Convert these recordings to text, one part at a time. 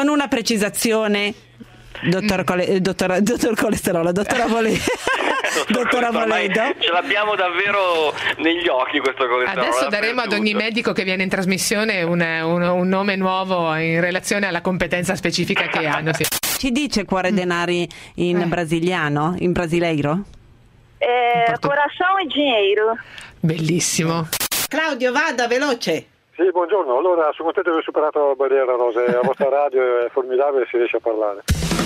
con una precisazione, dottora Colesterolo, dottora Voledo. Dottora Voledo, ce l'abbiamo davvero negli occhi questo colesterolo. Adesso daremo ad ogni medico che viene in trasmissione un nome nuovo in relazione alla competenza specifica che hanno. Sì. Ci dice cuore denari in brasiliano, in brasileiro? Coração e dinheiro. Bellissimo. Claudio, vada veloce. Sì, buongiorno. Allora, sono contento di aver superato la barriera, Rose. La vostra radio è formidabile, si riesce a parlare.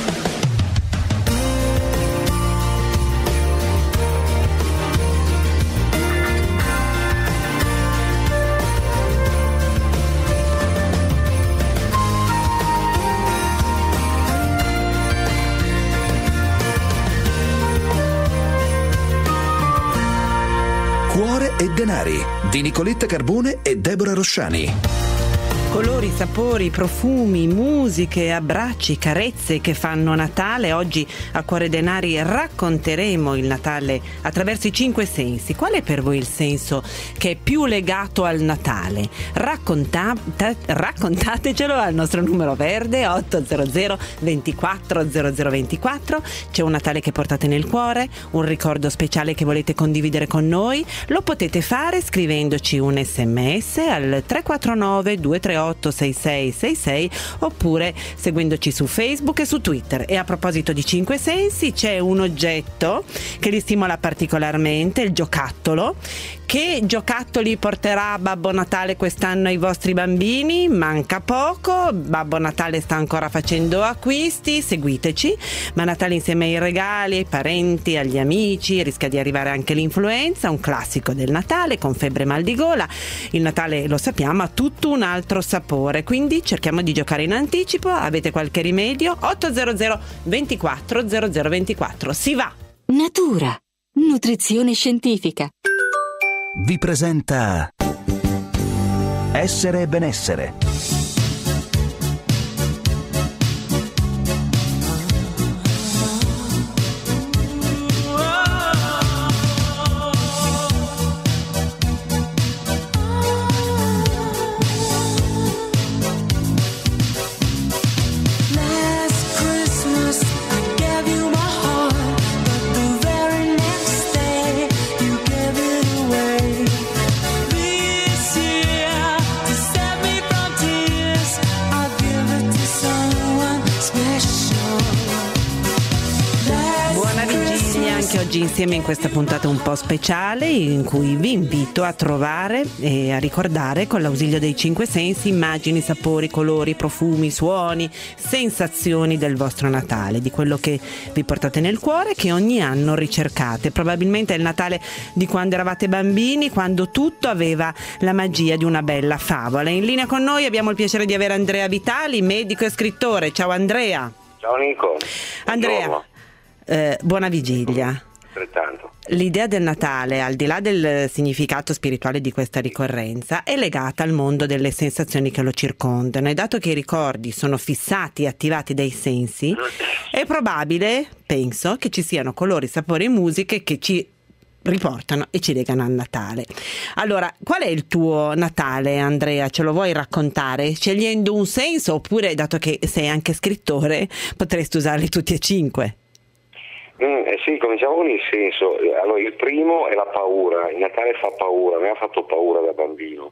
Cuore e denari di Nicoletta Carbone e Deborah Rosciani. Colori, sapori, profumi, musiche, abbracci, carezze che fanno Natale. Oggi a Cuore Denari racconteremo il Natale attraverso i 5 sensi. Qual è per voi il senso che è più legato al Natale? Raccontatecelo al nostro numero verde 800 24 0024. C'è un Natale che portate nel cuore, un ricordo speciale che volete condividere con noi? Lo potete fare scrivendoci un SMS al 349 238 6666 oppure seguendoci su Facebook e su Twitter. E a proposito di 5 sensi, c'è un oggetto che li stimola particolarmente, il giocattolo. Che giocattoli porterà Babbo Natale quest'anno ai vostri bambini? Manca poco, Babbo Natale sta ancora facendo acquisti, seguiteci. Ma Natale insieme ai regali, ai parenti, agli amici, rischia di arrivare anche l'influenza, un classico del Natale con febbre e mal di gola. Il Natale, lo sappiamo, ha tutto un altro sapore, quindi cerchiamo di giocare in anticipo. Avete qualche rimedio? 800 24 0024. Si va! Natura, nutrizione scientifica. Vi presenta Essere e benessere. Oggi insieme in questa puntata un po' speciale in cui vi invito a trovare e a ricordare con l'ausilio dei 5 sensi immagini, sapori, colori, profumi, suoni, sensazioni del vostro Natale, di quello che vi portate nel cuore, che ogni anno ricercate. Probabilmente è il Natale di quando eravate bambini, quando tutto aveva la magia di una bella favola. In linea con noi abbiamo il piacere di avere Andrea Vitali, medico e scrittore. Ciao Andrea. Ciao Nico. Andrea, buona vigilia. Altrettanto. L'idea del Natale, al di là del significato spirituale di questa ricorrenza, è legata al mondo delle sensazioni che lo circondano, e dato che i ricordi sono fissati e attivati dai sensi, è probabile, penso, che ci siano colori, sapori e musiche che ci riportano e ci legano al Natale. Allora, qual è il tuo Natale, Andrea? Ce lo vuoi raccontare? Scegliendo un senso, oppure, dato che sei anche scrittore, potresti usarli tutti e 5? Sì, cominciamo con il senso. Allora, il primo è la paura. Il Natale fa paura, mi ha fatto paura da bambino,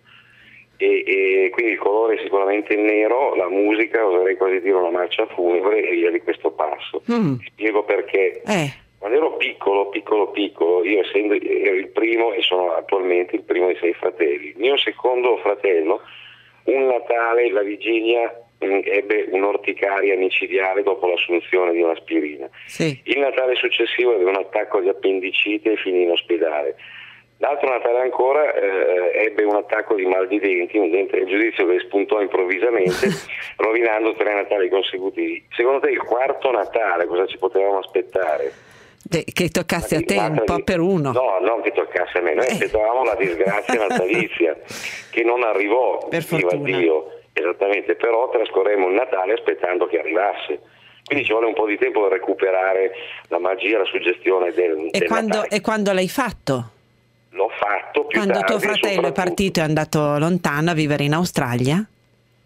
e quindi il colore è sicuramente il nero, la musica, oserei quasi dire una marcia funebre e via di questo passo. Ti spiego perché. Quando ero piccolo, io ero il primo e sono attualmente il primo di 6 fratelli. Il mio secondo fratello, un Natale, la vigilia, ebbe un'orticaria micidiale dopo l'assunzione di un'aspirina. Sì. Il Natale successivo ebbe un attacco di appendicite e finì in ospedale. L'altro Natale ancora ebbe un attacco di mal di denti, un dente del giudizio che spuntò improvvisamente, rovinando 3 Natali consecutivi. Secondo te il quarto Natale cosa ci potevamo aspettare? Che toccasse a te un po' per uno. No, non che toccasse a me, noi aspettavamo la disgrazia natalizia che non arrivò, per fortuna. Dio. Esattamente, però trascorremmo il Natale aspettando che arrivasse. Quindi ci vuole un po' di tempo per recuperare la magia, la suggestione del Natale. E quando l'hai fatto? L'ho fatto più quando tardi. Tuo fratello è partito e è andato lontano a vivere in Australia?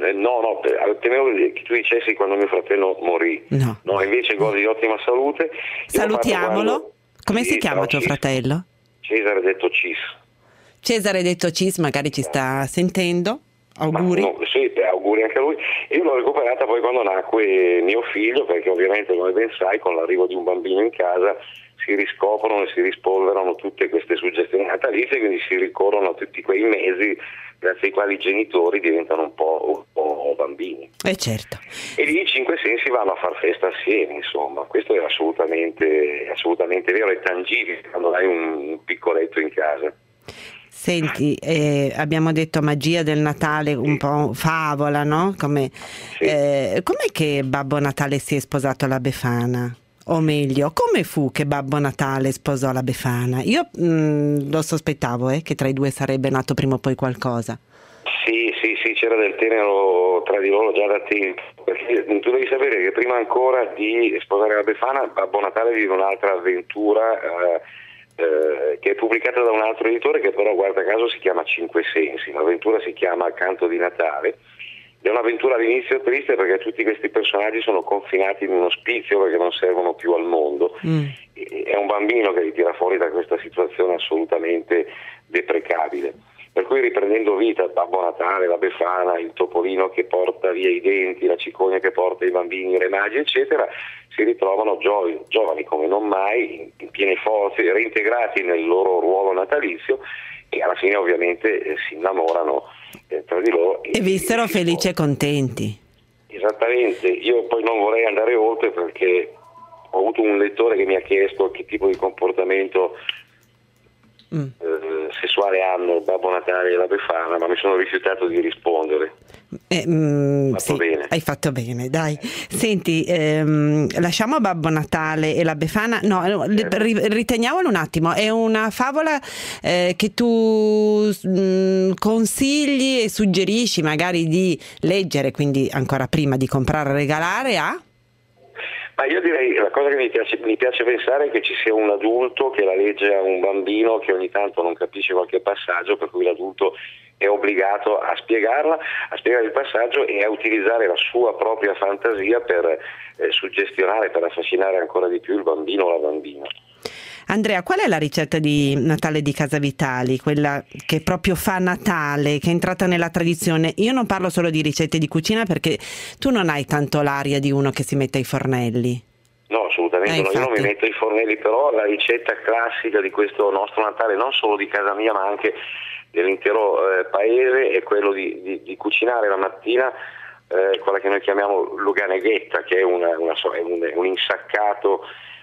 No, temevo che tu dicessi quando mio fratello morì. No, invece gode di ottima salute. Salutiamolo. Come si chiama tuo fratello? Cesare detto Cis. Cesare detto Cis, magari ci sta sentendo. Auguri. Sì, auguri anche a lui. Io l'ho recuperata poi quando nacque mio figlio, perché ovviamente, come ben sai, con l'arrivo di un bambino in casa si riscoprono e si rispolverano tutte queste suggestioni natalizie, quindi si ricorrono a tutti quei mesi grazie ai quali i genitori diventano un po' bambini. Certo. E lì i 5 sensi vanno a far festa assieme, insomma. Questo è assolutamente vero e tangibile quando hai un piccoletto in casa. Senti, abbiamo detto magia del Natale, un po' favola, no? Com'è che Babbo Natale si è sposato alla Befana? O meglio, come fu che Babbo Natale sposò la Befana? Io lo sospettavo, che tra i due sarebbe nato prima o poi qualcosa. Sì, c'era del tenero tra di loro già da tempo, perché tu devi sapere che prima ancora di sposare la Befana, Babbo Natale vive un'altra avventura che è pubblicata da un altro editore che però, guarda caso, si chiama 5 sensi. L'avventura si chiama Canto di Natale. È un'avventura all'inizio triste perché tutti questi personaggi sono confinati in un ospizio perché non servono più al mondo. È un bambino che li tira fuori da questa situazione assolutamente deprecabile. Per cui, riprendendo vita, Babbo Natale, la Befana, il topolino che porta via i denti, la cicogna che porta i bambini, i re magi, eccetera, si ritrovano giovani come non mai, in piene forze, reintegrati nel loro ruolo natalizio, e alla fine ovviamente si innamorano tra di loro. E vissero felici e contenti. Esattamente. Io poi non vorrei andare oltre perché ho avuto un lettore che mi ha chiesto che tipo di comportamento sessuale hanno Babbo Natale e la Befana, ma mi sono rifiutato di rispondere. Bene. Hai fatto bene, dai. Senti, lasciamo Babbo Natale e la Befana. Riteniamolo un attimo. È una favola che tu consigli e suggerisci magari di leggere, quindi ancora prima di comprare o regalare a? Ma io direi, la cosa che mi piace pensare è che ci sia un adulto che la legge a un bambino che ogni tanto non capisce qualche passaggio, per cui l'adulto è obbligato a spiegare il passaggio e a utilizzare la sua propria fantasia per suggestionare, per affascinare ancora di più il bambino o la bambina. Andrea, qual è la ricetta di Natale di Casa Vitali, quella che proprio fa Natale, che è entrata nella tradizione? Io non parlo solo di ricette di cucina perché tu non hai tanto l'aria di uno che si mette ai fornelli. No, assolutamente no, io non mi metto ai fornelli, però la ricetta classica di questo nostro Natale, non solo di casa mia ma anche dell'intero paese, è quello di cucinare la mattina quella che noi chiamiamo luganeghetta, che è un insaccato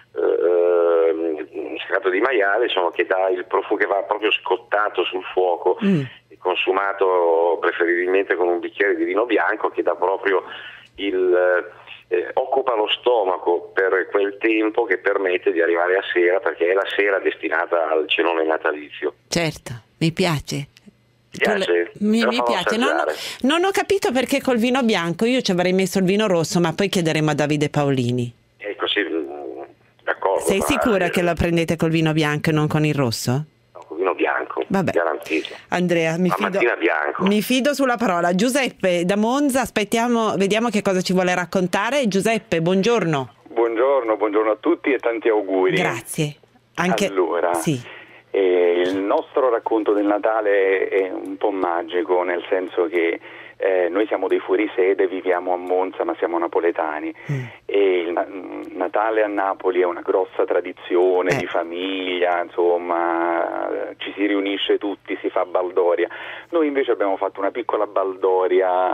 di maiale, insomma, che dà il profumo, che va proprio scottato sul fuoco e consumato preferibilmente con un bicchiere di vino bianco, che dà proprio occupa lo stomaco per quel tempo che permette di arrivare a sera, perché è la sera destinata al cenone natalizio. Certo, mi piace. Mi piace. Non ho capito perché col vino bianco. Io ci avrei messo il vino rosso, ma poi chiederemo a Davide Paolini. Così, d'accordo. Sei sicura che lo prendete col vino bianco e non con il rosso? No, col vino bianco. Vabbè. Garantito. Andrea, mi fido sulla parola. Giuseppe da Monza, vediamo che cosa ci vuole raccontare. Giuseppe, buongiorno. Buongiorno a tutti e tanti auguri. Grazie. Allora, sì. Il nostro racconto del Natale è un po' magico, nel senso che noi siamo dei fuorisede, viviamo a Monza ma siamo napoletani e il Natale a Napoli è una grossa tradizione di famiglia, insomma ci si riunisce tutti, si fa baldoria. Noi invece abbiamo fatto una piccola baldoria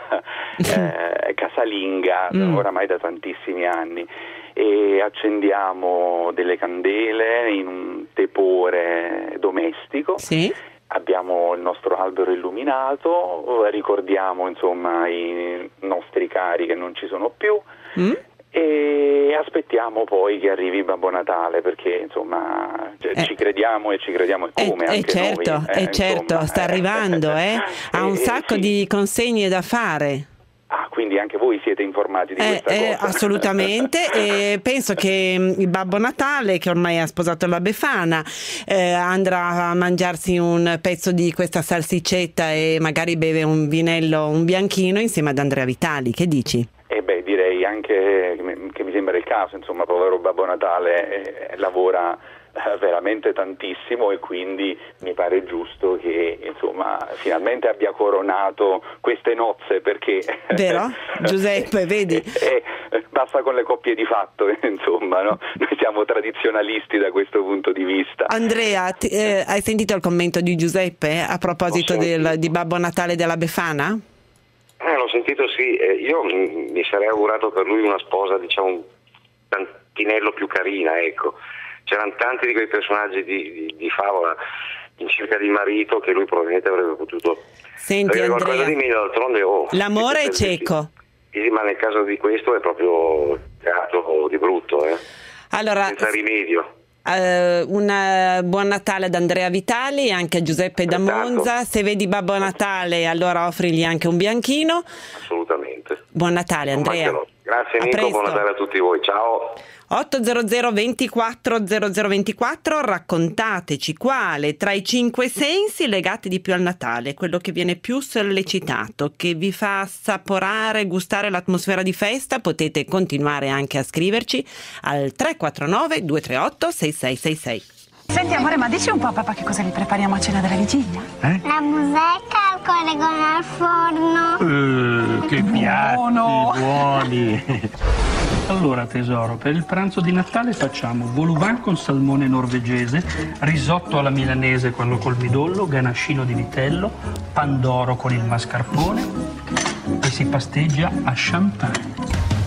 casalinga oramai da tantissimi anni, e accendiamo delle candele in un tepore domestico. Sì. Abbiamo il nostro albero illuminato, ricordiamo insomma i nostri cari che non ci sono più e aspettiamo poi che arrivi Babbo Natale, perché insomma ci crediamo e come anche certo, noi. Certo, sta arrivando, ha un sacco di consegne da fare. Quindi quindi anche voi siete informati di questa cosa. Assolutamente, e penso che il Babbo Natale, che ormai ha sposato la Befana, andrà a mangiarsi un pezzo di questa salsiccetta e magari beve un vinello, un bianchino insieme ad Andrea Vitali. Che dici? Direi anche che mi sembra il caso, insomma, povero Babbo Natale lavora veramente tantissimo, e quindi mi pare giusto che, insomma, finalmente abbia coronato queste nozze, perché vero? Giuseppe, vedi? Basta con le coppie di fatto, insomma, no? Noi siamo tradizionalisti da questo punto di vista. Andrea, hai sentito il commento di Giuseppe a proposito di Babbo Natale della Befana? L'ho sentito, sì. Io mi sarei augurato per lui una sposa, diciamo, un tantinello più carina, ecco. C'erano tanti di quei personaggi di favola in cerca di marito che lui probabilmente avrebbe potuto. Senti, Andrea, qualcosa di meglio, d'altronde l'amore è cieco. Sì, ma nel caso di questo è proprio teatro di brutto, allora, senza rimedio. Un buon Natale ad Andrea Vitali e anche a Giuseppe da Monza. Se vedi Babbo Natale, allora offrigli anche un bianchino. Assolutamente. Buon Natale, Andrea. Grazie Nico, buon Natale a tutti voi, ciao. 800 24 0024, raccontateci quale tra i 5 sensi legati di più al Natale, quello che viene più sollecitato, che vi fa assaporare, gustare l'atmosfera di festa. Potete continuare anche a scriverci al 349 238 6666. Senti amore, ma dici un po' a papà che cosa gli prepariamo a cena della vigilia? La musecca al colegone al forno. Che piatti buoni! Allora tesoro, per il pranzo di Natale facciamo vol au vent con salmone norvegese, risotto alla milanese, quello col midollo, ganascino di vitello, pandoro con il mascarpone e si pasteggia a champagne.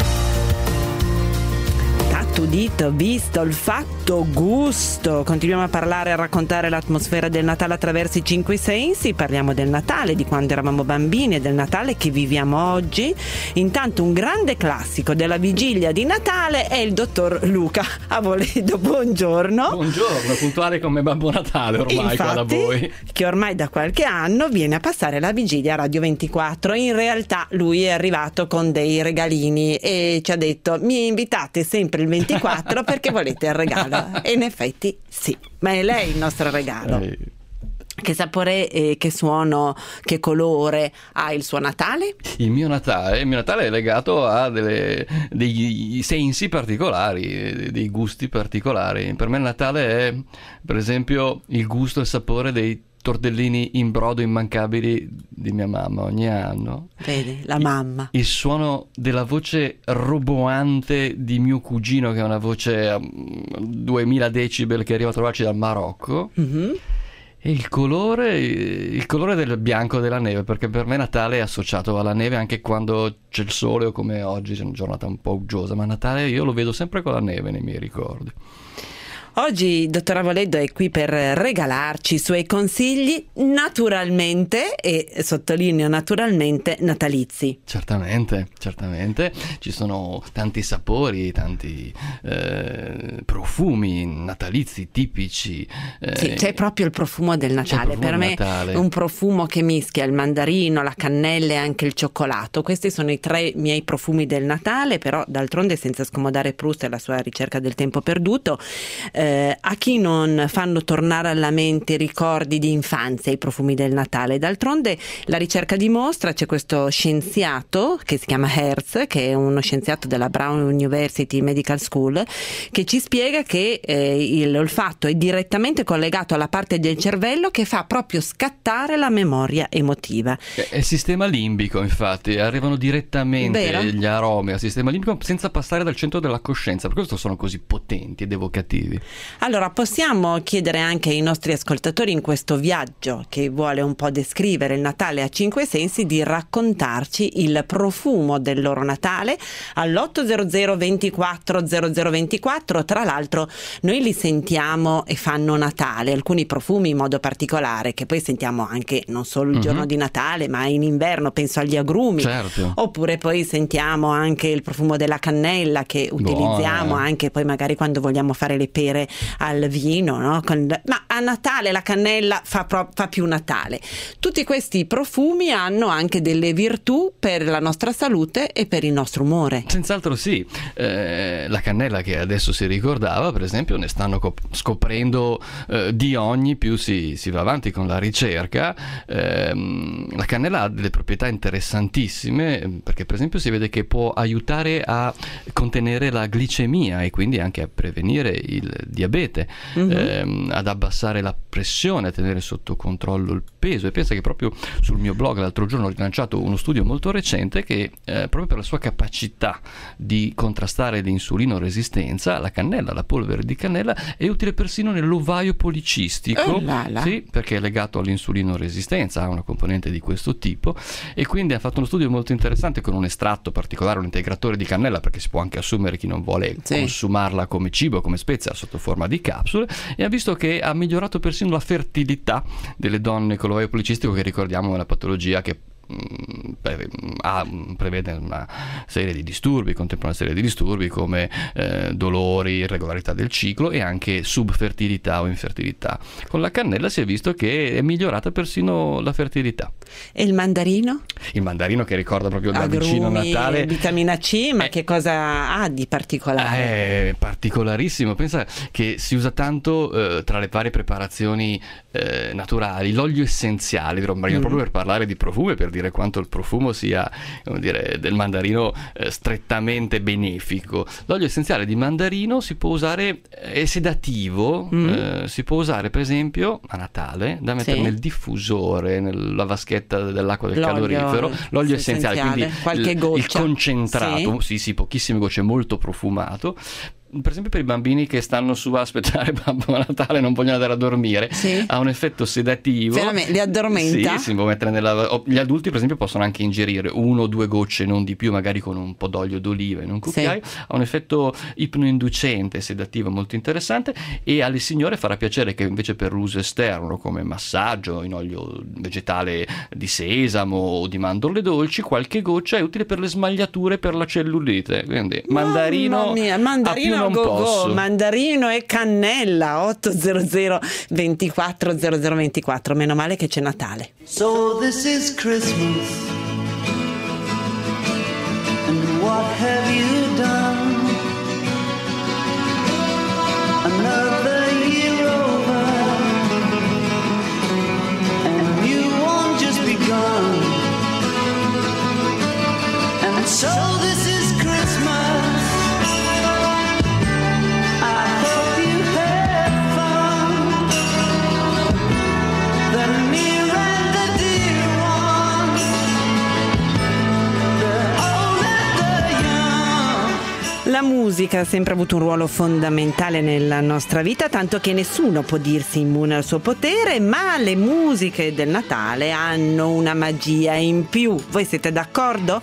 Udito, visto, olfatto, gusto. Continuiamo a parlare e a raccontare l'atmosfera del Natale attraverso i 5 sensi. Parliamo del Natale, di quando eravamo bambini, e del Natale che viviamo oggi. Intanto un grande classico della vigilia di Natale è il dottor Luca Avoledo. Buongiorno. Buongiorno, puntuale come Babbo Natale ormai. Infatti, qua da voi. Che ormai da qualche anno viene a passare la vigilia a Radio 24. In realtà lui è arrivato con dei regalini e ci ha detto: mi invitate sempre il 24 perché volete il regalo. E in effetti sì, ma è lei il nostro regalo. Che sapore, che suono, che colore ha il suo Natale? Il mio Natale è legato a dei sensi particolari, dei gusti particolari. Per me il Natale è, per esempio, il gusto e il sapore dei tortellini in brodo immancabili di mia mamma ogni anno. Vedi, la mamma. Il suono della voce roboante di mio cugino, che è una voce a 2000 decibel che arriva a trovarci dal Marocco. Mm-hmm. E il colore del bianco della neve, perché per me Natale è associato alla neve anche quando c'è il sole, o come oggi c'è una giornata un po' uggiosa, ma Natale io lo vedo sempre con la neve nei miei ricordi. Oggi dottor Avoledo è qui per regalarci i suoi consigli, naturalmente, e sottolineo naturalmente, natalizi. Certamente, ci sono tanti sapori, tanti profumi natalizi tipici. Sì, c'è proprio il profumo del Natale. Per me è un profumo che mischia il mandarino, la cannella e anche il cioccolato. Questi sono i 3 miei profumi del Natale, però d'altronde, senza scomodare Proust e la sua ricerca del tempo perduto, a chi non fanno tornare alla mente ricordi di infanzia i profumi del Natale. D'altronde la ricerca dimostra, c'è questo scienziato che si chiama Hertz, che è uno scienziato della Brown University Medical School, che ci spiega che l'olfatto è direttamente collegato alla parte del cervello che fa proprio scattare la memoria emotiva. È il sistema limbico, infatti, arrivano direttamente gli aromi al sistema limbico senza passare dal centro della coscienza, per questo sono così potenti ed evocativi. Allora, possiamo chiedere anche ai nostri ascoltatori, in questo viaggio che vuole un po' descrivere il Natale a 5 sensi, di raccontarci il profumo del loro Natale all'800 24 0024. Tra l'altro noi li sentiamo e fanno Natale, alcuni profumi in modo particolare, che poi sentiamo anche non solo il giorno di Natale, ma in inverno, penso agli agrumi. Certo. Oppure poi sentiamo anche il profumo della cannella, che utilizziamo anche poi magari quando vogliamo fare le pere al vino, no? Ma a Natale la cannella fa più Natale. Tutti questi profumi hanno anche delle virtù per la nostra salute e per il nostro umore. Senz'altro sì. La cannella che adesso si ricordava, per esempio, ne stanno scoprendo di ogni più si va avanti con la ricerca. La cannella ha delle proprietà interessantissime, perché per esempio si vede che può aiutare a contenere la glicemia e quindi anche a prevenire il diabete, ad abbassare la pressione, a tenere sotto controllo il peso. E pensa che proprio sul mio blog l'altro giorno ho rilanciato uno studio molto recente che proprio per la sua capacità di contrastare l'insulino resistenza, la cannella, la polvere di cannella è utile persino nell'ovaio policistico, sì, perché è legato all'insulino resistenza, ha una componente di questo tipo, e quindi ha fatto uno studio molto interessante con un estratto particolare, un integratore di cannella, perché si può anche assumere chi non vuole consumarla come cibo, come spezia sotto forma di capsule, e ha visto che ha migliorato persino la fertilità delle donne con l'ovaio policistico, che ricordiamo è una patologia che prevede una serie di disturbi, contempla una serie di disturbi come dolori, irregolarità del ciclo e anche subfertilità o infertilità. Con la cannella si è visto che è migliorata persino la fertilità. E il mandarino? Il mandarino, che ricorda proprio da vicino Natale, vitamina C, ma che cosa ha di particolare? È particolarissimo. Pensa che si usa tanto tra le varie preparazioni naturali l'olio essenziale di romarino, proprio per parlare di profumo, per dire quanto il profumo sia, come dire, del mandarino strettamente benefico. L'olio essenziale di mandarino si può usare, è sedativo, si può usare per esempio a Natale da mettere nel diffusore, nella vaschetta dell'acqua del calorifero, l'olio essenziale, quindi qualche goccia, il concentrato, sì, pochissime gocce, molto profumato. Per esempio per i bambini che stanno su a aspettare Babbo Natale, non vogliono andare a dormire, ha un effetto sedativo. Veramente, li addormenta? Sì, si può mettere gli adulti per esempio possono anche ingerire 1 o 2 gocce, non di più, magari con un po' d'olio d'oliva in un cucchiaio. Ha un effetto ipnoinducente, sedativo molto interessante, e alle signore farà piacere che invece per l'uso esterno, come massaggio in olio vegetale di sesamo o di mandorle dolci, qualche goccia è utile per le smagliature, per la cellulite. Quindi mandarino, mandarino mandarino e cannella. 800 24 0024. Meno male che c'è Natale. So this is Christmas, and what have you done? Another year over, and you won't just begun. And so this is Christmas. La musica ha sempre avuto un ruolo fondamentale nella nostra vita, tanto che nessuno può dirsi immune al suo potere, ma le musiche del Natale hanno una magia in più. Voi siete d'accordo?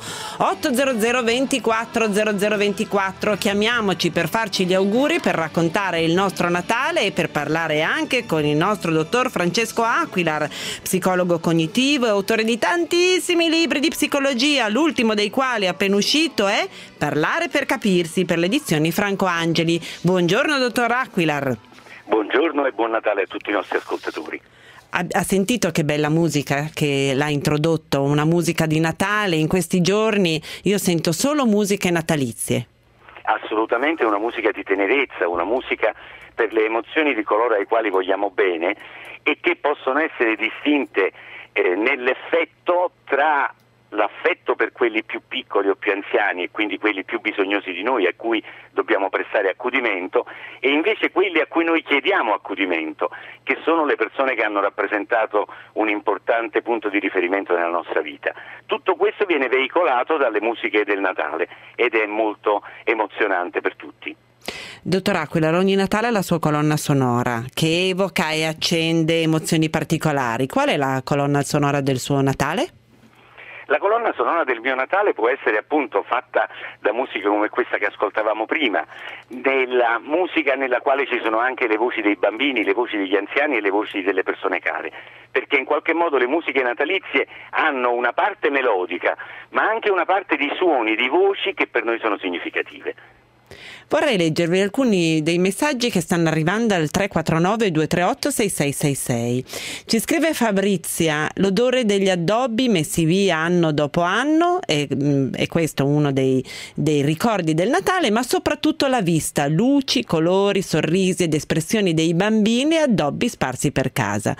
800 24 0024, chiamiamoci per farci gli auguri, per raccontare il nostro Natale e per parlare anche con il nostro dottor Francesco Aquilar, psicologo cognitivo e autore di tantissimi libri di psicologia, l'ultimo dei quali appena uscito è Parlare per capirsi, per le edizioni Franco Angeli. Buongiorno dottor Aquilar. Buongiorno e buon Natale a tutti i nostri ascoltatori. Ha sentito che bella musica che l'ha introdotto, una musica di Natale? In questi giorni io sento solo musiche natalizie. Assolutamente, una musica di tenerezza, una musica per le emozioni di coloro ai quali vogliamo bene e che possono essere distinte nell'effetto tra l'affetto per quelli più piccoli o più anziani e quindi quelli più bisognosi di noi, a cui dobbiamo prestare accudimento, e invece quelli a cui noi chiediamo accudimento, che sono le persone che hanno rappresentato un importante punto di riferimento nella nostra vita. Tutto questo viene veicolato dalle musiche del Natale ed è molto emozionante per tutti. Dottor Aquilar, ogni Natale ha la sua colonna sonora che evoca e accende emozioni particolari. Qual è la colonna sonora del suo Natale? La colonna sonora del mio Natale può essere appunto fatta da musiche come questa che ascoltavamo prima, della musica nella quale ci sono anche le voci dei bambini, le voci degli anziani e le voci delle persone care, perché in qualche modo le musiche natalizie hanno una parte melodica, ma anche una parte di suoni, di voci che per noi sono significative. Vorrei leggervi alcuni dei messaggi che stanno arrivando al 349 238 6666. Ci scrive Fabrizia: l'odore degli addobbi messi via anno dopo anno, e questo è uno dei ricordi del Natale, ma soprattutto la vista, luci, colori, sorrisi ed espressioni dei bambini e addobbi sparsi per casa.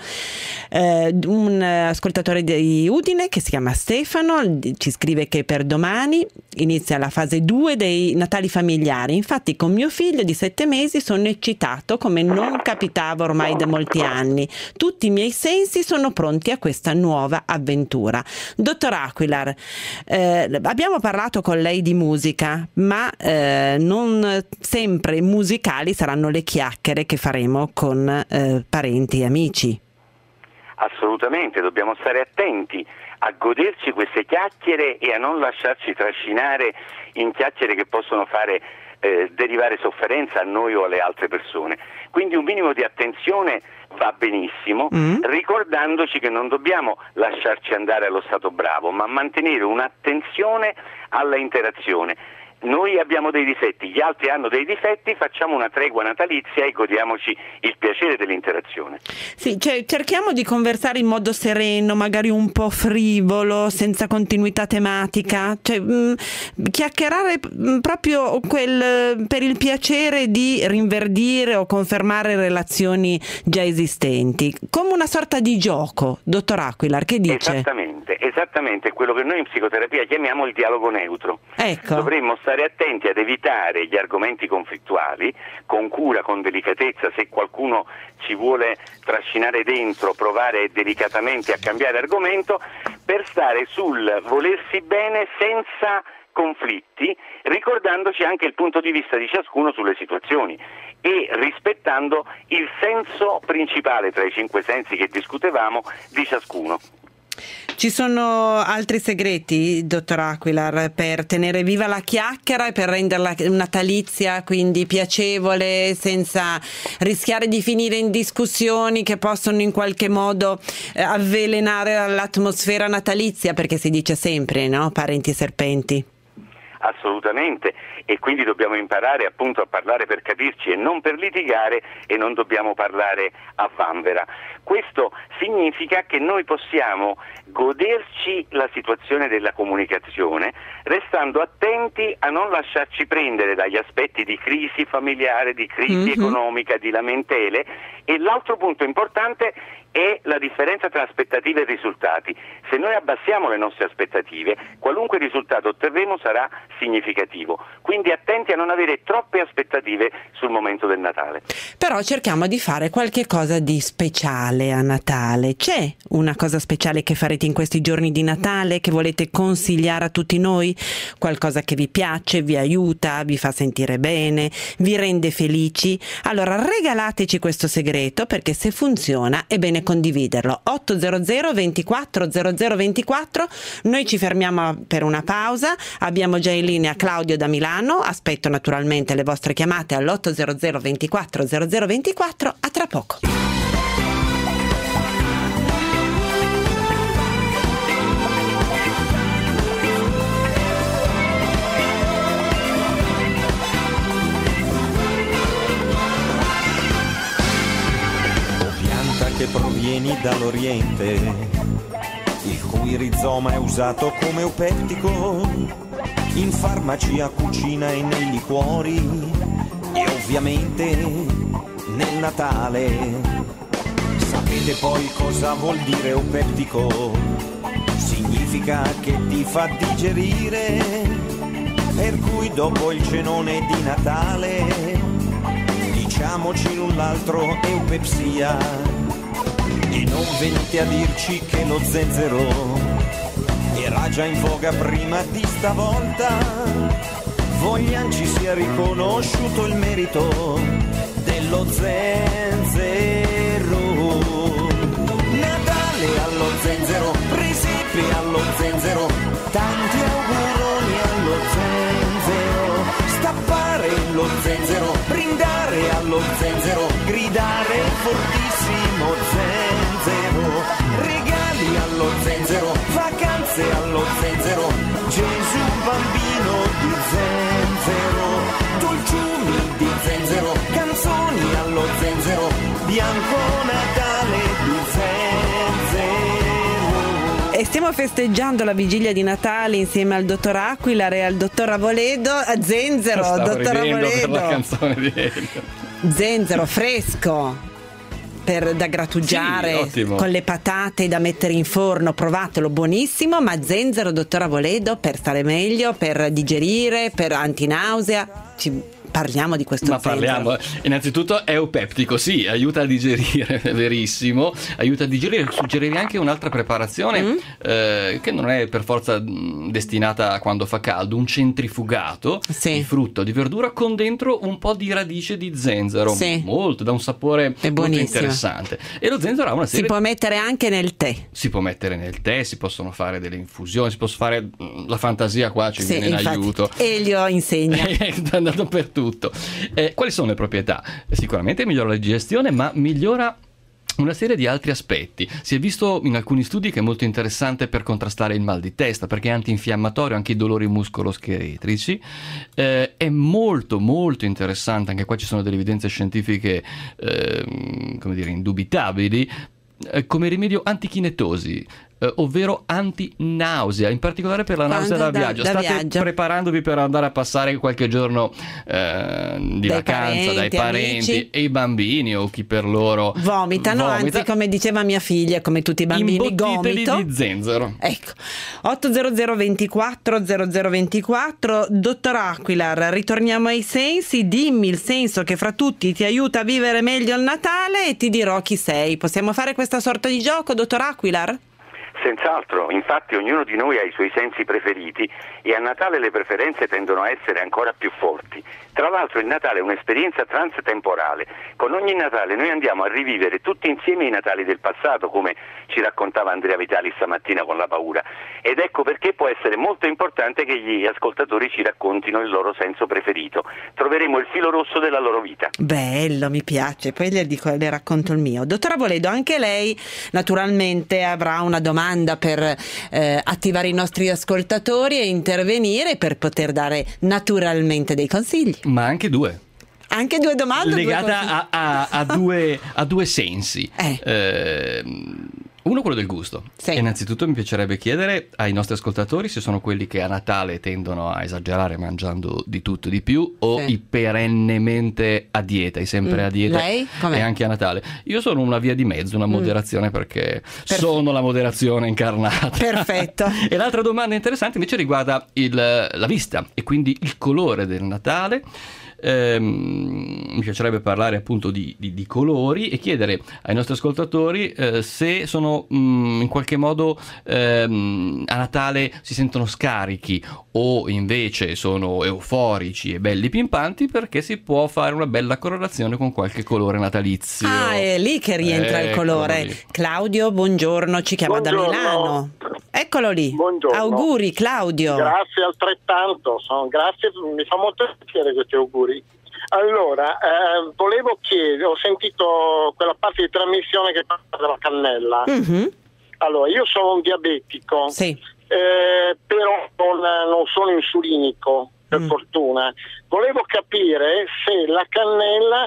Un ascoltatore di Udine che si chiama Stefano ci scrive che per domani inizia la fase 2 dei Natali familiari. Infatti con mio figlio di 7 mesi sono eccitato come non capitava ormai da molti anni. Tutti i miei sensi sono pronti a questa nuova avventura. Dottor Aquilar, abbiamo parlato con lei di musica, ma non sempre musicali saranno le chiacchiere che faremo con parenti e amici. Assolutamente, dobbiamo stare attenti a goderci queste chiacchiere e a non lasciarci trascinare in chiacchiere che possono fare derivare sofferenza a noi o alle altre persone. Quindi un minimo di attenzione va benissimo, ricordandoci che non dobbiamo lasciarci andare allo stato bravo, ma mantenere un'attenzione alla interazione. Noi abbiamo dei difetti, gli altri hanno dei difetti, facciamo una tregua natalizia e godiamoci il piacere dell'interazione. Sì, cioè cerchiamo di conversare in modo sereno, magari un po' frivolo, senza continuità tematica, cioè chiacchierare proprio per il piacere di rinverdire o confermare relazioni già esistenti, come una sorta di gioco. Dottor Aquilar, che dice? Esattamente, quello che noi in psicoterapia chiamiamo il dialogo neutro. Ecco. Dovremmo stare attenti ad evitare gli argomenti conflittuali, con cura, con delicatezza. Se qualcuno ci vuole trascinare dentro, provare delicatamente a cambiare argomento, per stare sul volersi bene senza conflitti, ricordandoci anche il punto di vista di ciascuno sulle situazioni e rispettando il senso principale tra i 5 sensi che discutevamo di ciascuno. Ci sono altri segreti, dottor Aquilar, per tenere viva la chiacchiera e per renderla natalizia, quindi piacevole, senza rischiare di finire in discussioni che possono in qualche modo avvelenare l'atmosfera natalizia, perché si dice sempre, no? Parenti e serpenti. Assolutamente, e quindi dobbiamo imparare appunto a parlare per capirci e non per litigare, e non dobbiamo parlare a vanvera. Questo significa che noi possiamo goderci la situazione della comunicazione restando attenti a non lasciarci prendere dagli aspetti di crisi familiare, di crisi economica, di lamentele. E l'altro punto importante è la differenza tra aspettative e risultati. Se noi abbassiamo le nostre aspettative, qualunque risultato otterremo sarà significativo. Quindi attenti a non avere troppe aspettative sul momento del Natale. Però cerchiamo di fare qualche cosa di speciale a Natale. C'è una cosa speciale che farete in questi giorni di Natale, che volete consigliare a tutti noi? Qualcosa che vi piace, vi aiuta, vi fa sentire bene, vi rende felici? Allora regalateci questo segreto, perché se funziona è bene condividerlo. 800 24 00 24. Noi ci fermiamo per una pausa. Abbiamo già in linea Claudio da Milano. Aspetto naturalmente le vostre chiamate all'800 24 00 24. A tra poco. Che provieni dall'Oriente, il cui rizoma è usato come eupettico in farmacia, cucina e nei liquori, e ovviamente nel Natale. Sapete poi cosa vuol dire eupettico? Significa che ti fa digerire, per cui dopo il cenone di Natale diciamoci l'un l'altro eupepsia. E non venite a dirci che lo zenzero era già in voga prima di stavolta. Vogliam ci sia riconosciuto il merito dello zenzero. Natale allo zenzero, presepe allo zenzero, tanti auguroni allo zenzero. Stappare lo zenzero, brindare allo zenzero, gridare fortissimo zenzero. Regali allo zenzero, vacanze allo zenzero, Gesù bambino di zenzero. Dolce zenzero, bianco Natale di zenzero. E stiamo festeggiando la vigilia di Natale insieme al dottor Aquilar e al dottor Avoledo. Zenzero, dottor Avoledo. Per la canzone di Elio. Zenzero fresco da grattugiare, sì, con le patate da mettere in forno, provatelo, buonissimo. Ma zenzero, dottor Avoledo, per stare meglio, per digerire, per antinausea, parliamo di questo zenzero. Parliamo, innanzitutto è eupeptico, sì, aiuta a digerire, è verissimo, aiuta a digerire. Suggerirei anche un'altra preparazione che non è per forza destinata a quando fa caldo, un centrifugato di frutta o di verdura con dentro un po' di radice di zenzero, molto, dà un sapore molto interessante. E lo zenzero ha una serie... Si può mettere anche nel tè. Si può mettere nel tè, si possono fare delle infusioni, si può fare, la fantasia qua ci viene in aiuto. Elio insegna. Sta andando per tutto. Quali sono le proprietà? Sicuramente migliora la digestione, ma migliora una serie di altri aspetti. Si è visto in alcuni studi che è molto interessante per contrastare il mal di testa, perché è antinfiammatorio, anche i dolori muscoloscheletrici. È molto molto interessante, anche qua ci sono delle evidenze scientifiche come dire indubitabili, come rimedio antichinetosi, ovvero antinausea, in particolare per la nausea da viaggio. State preparandovi per andare a passare qualche giorno di vacanza dai parenti, amici, e i bambini o chi per loro vomitano. Anzi, come diceva mia figlia, come tutti i bambini, gomito di zenzero. Ecco, 800 24 0024. Dottor Aquilar, ritorniamo ai sensi. Dimmi il senso che fra tutti ti aiuta a vivere meglio il Natale e ti dirò chi sei. Possiamo fare questa sorta di gioco, dottor Aquilar? Senz'altro, infatti ognuno di noi ha i suoi sensi preferiti e a Natale le preferenze tendono a essere ancora più forti. Tra l'altro il Natale è un'esperienza transtemporale. Con ogni Natale noi andiamo a rivivere tutti insieme i Natali del passato, come ci raccontava Andrea Vitali stamattina con La paura. Ed ecco perché può essere molto importante che gli ascoltatori ci raccontino il loro senso preferito. Troveremo il filo rosso della loro vita. Bello, mi piace. Poi le racconto il mio. Dottora Avoledo, anche lei naturalmente avrà una domanda per attivare i nostri ascoltatori e intervenire per poter dare naturalmente dei consigli. Ma anche due. Anche due domande legate a due sensi. Uno, quello del gusto. Sì. Innanzitutto mi piacerebbe chiedere ai nostri ascoltatori se sono quelli che a Natale tendono a esagerare mangiando di tutto e di più, o i perennemente a dieta, sempre a dieta. Lei? Com'è? E anche a Natale. Io sono una via di mezzo, una moderazione, perché sono la moderazione incarnata. Perfetto. E l'altra domanda interessante invece riguarda la vista e quindi il colore del Natale. Mi piacerebbe parlare appunto di colori e chiedere ai nostri ascoltatori se sono in qualche modo a Natale si sentono scarichi o invece sono euforici e belli pimpanti, perché si può fare una bella correlazione con qualche colore natalizio. È lì che rientra il colore. Lì. Claudio, buongiorno, ci chiama da Milano. Eccolo lì. Buongiorno. Auguri Claudio. Grazie altrettanto, grazie, mi fa molto piacere questi auguri. Allora, volevo chiedere, ho sentito quella parte di trasmissione che parla della cannella. Mm-hmm. Allora, io sono un diabetico, però non sono insulinico, per fortuna. Volevo capire se la cannella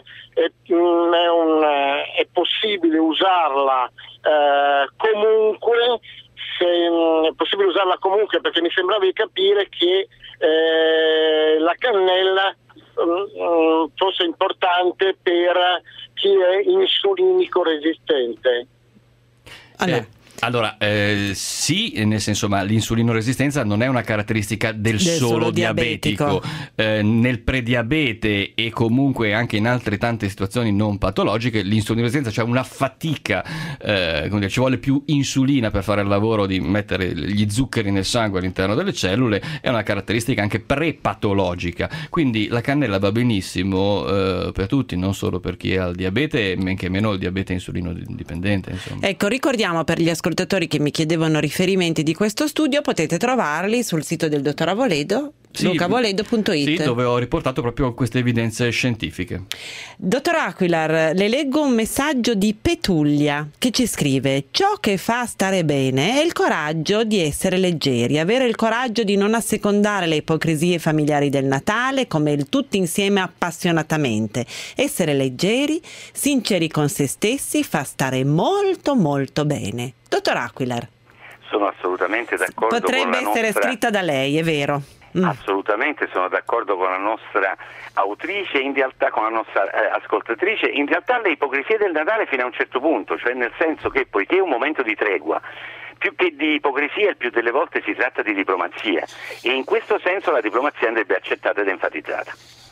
è possibile usarla comunque, se è possibile usarla comunque, perché mi sembrava di capire che la cannella fosse importante per chi è insulinico resistente. Allora, sì, nel senso, ma l'insulino resistenza non è una caratteristica del solo diabetico. Nel prediabete e comunque anche in altre tante situazioni non patologiche, l'insulino resistenza, cioè una fatica, ci vuole più insulina per fare il lavoro di mettere gli zuccheri nel sangue all'interno delle cellule, è una caratteristica anche prepatologica. Quindi la cannella va benissimo per tutti, non solo per chi ha il diabete, men che meno il diabete insulino dipendente, insomma. Ecco, ricordiamo per gli ascoltatori che mi chiedevano riferimenti di questo studio, potete trovarli sul sito del dottor Avoledo lucavoledo.it. Sì, dove ho riportato proprio queste evidenze scientifiche. Dottor Aquilar, le leggo un messaggio di Petulia che ci scrive: ciò che fa stare bene è il coraggio di essere leggeri, avere il coraggio di non assecondare le ipocrisie familiari del Natale, come il tutti insieme appassionatamente. Essere leggeri, sinceri con se stessi, fa stare molto molto bene. Dottor Aquilar. Sono assolutamente d'accordo. Potrebbe essere scritta da lei, è vero? Assolutamente, sono d'accordo con la nostra autrice, in realtà con la nostra ascoltatrice. In realtà le ipocrisie del Natale fino a un certo punto, cioè nel senso che poiché è un momento di tregua, più che di ipocrisia il più delle volte si tratta di diplomazia, e in questo senso la diplomazia andrebbe accettata ed enfatizzata.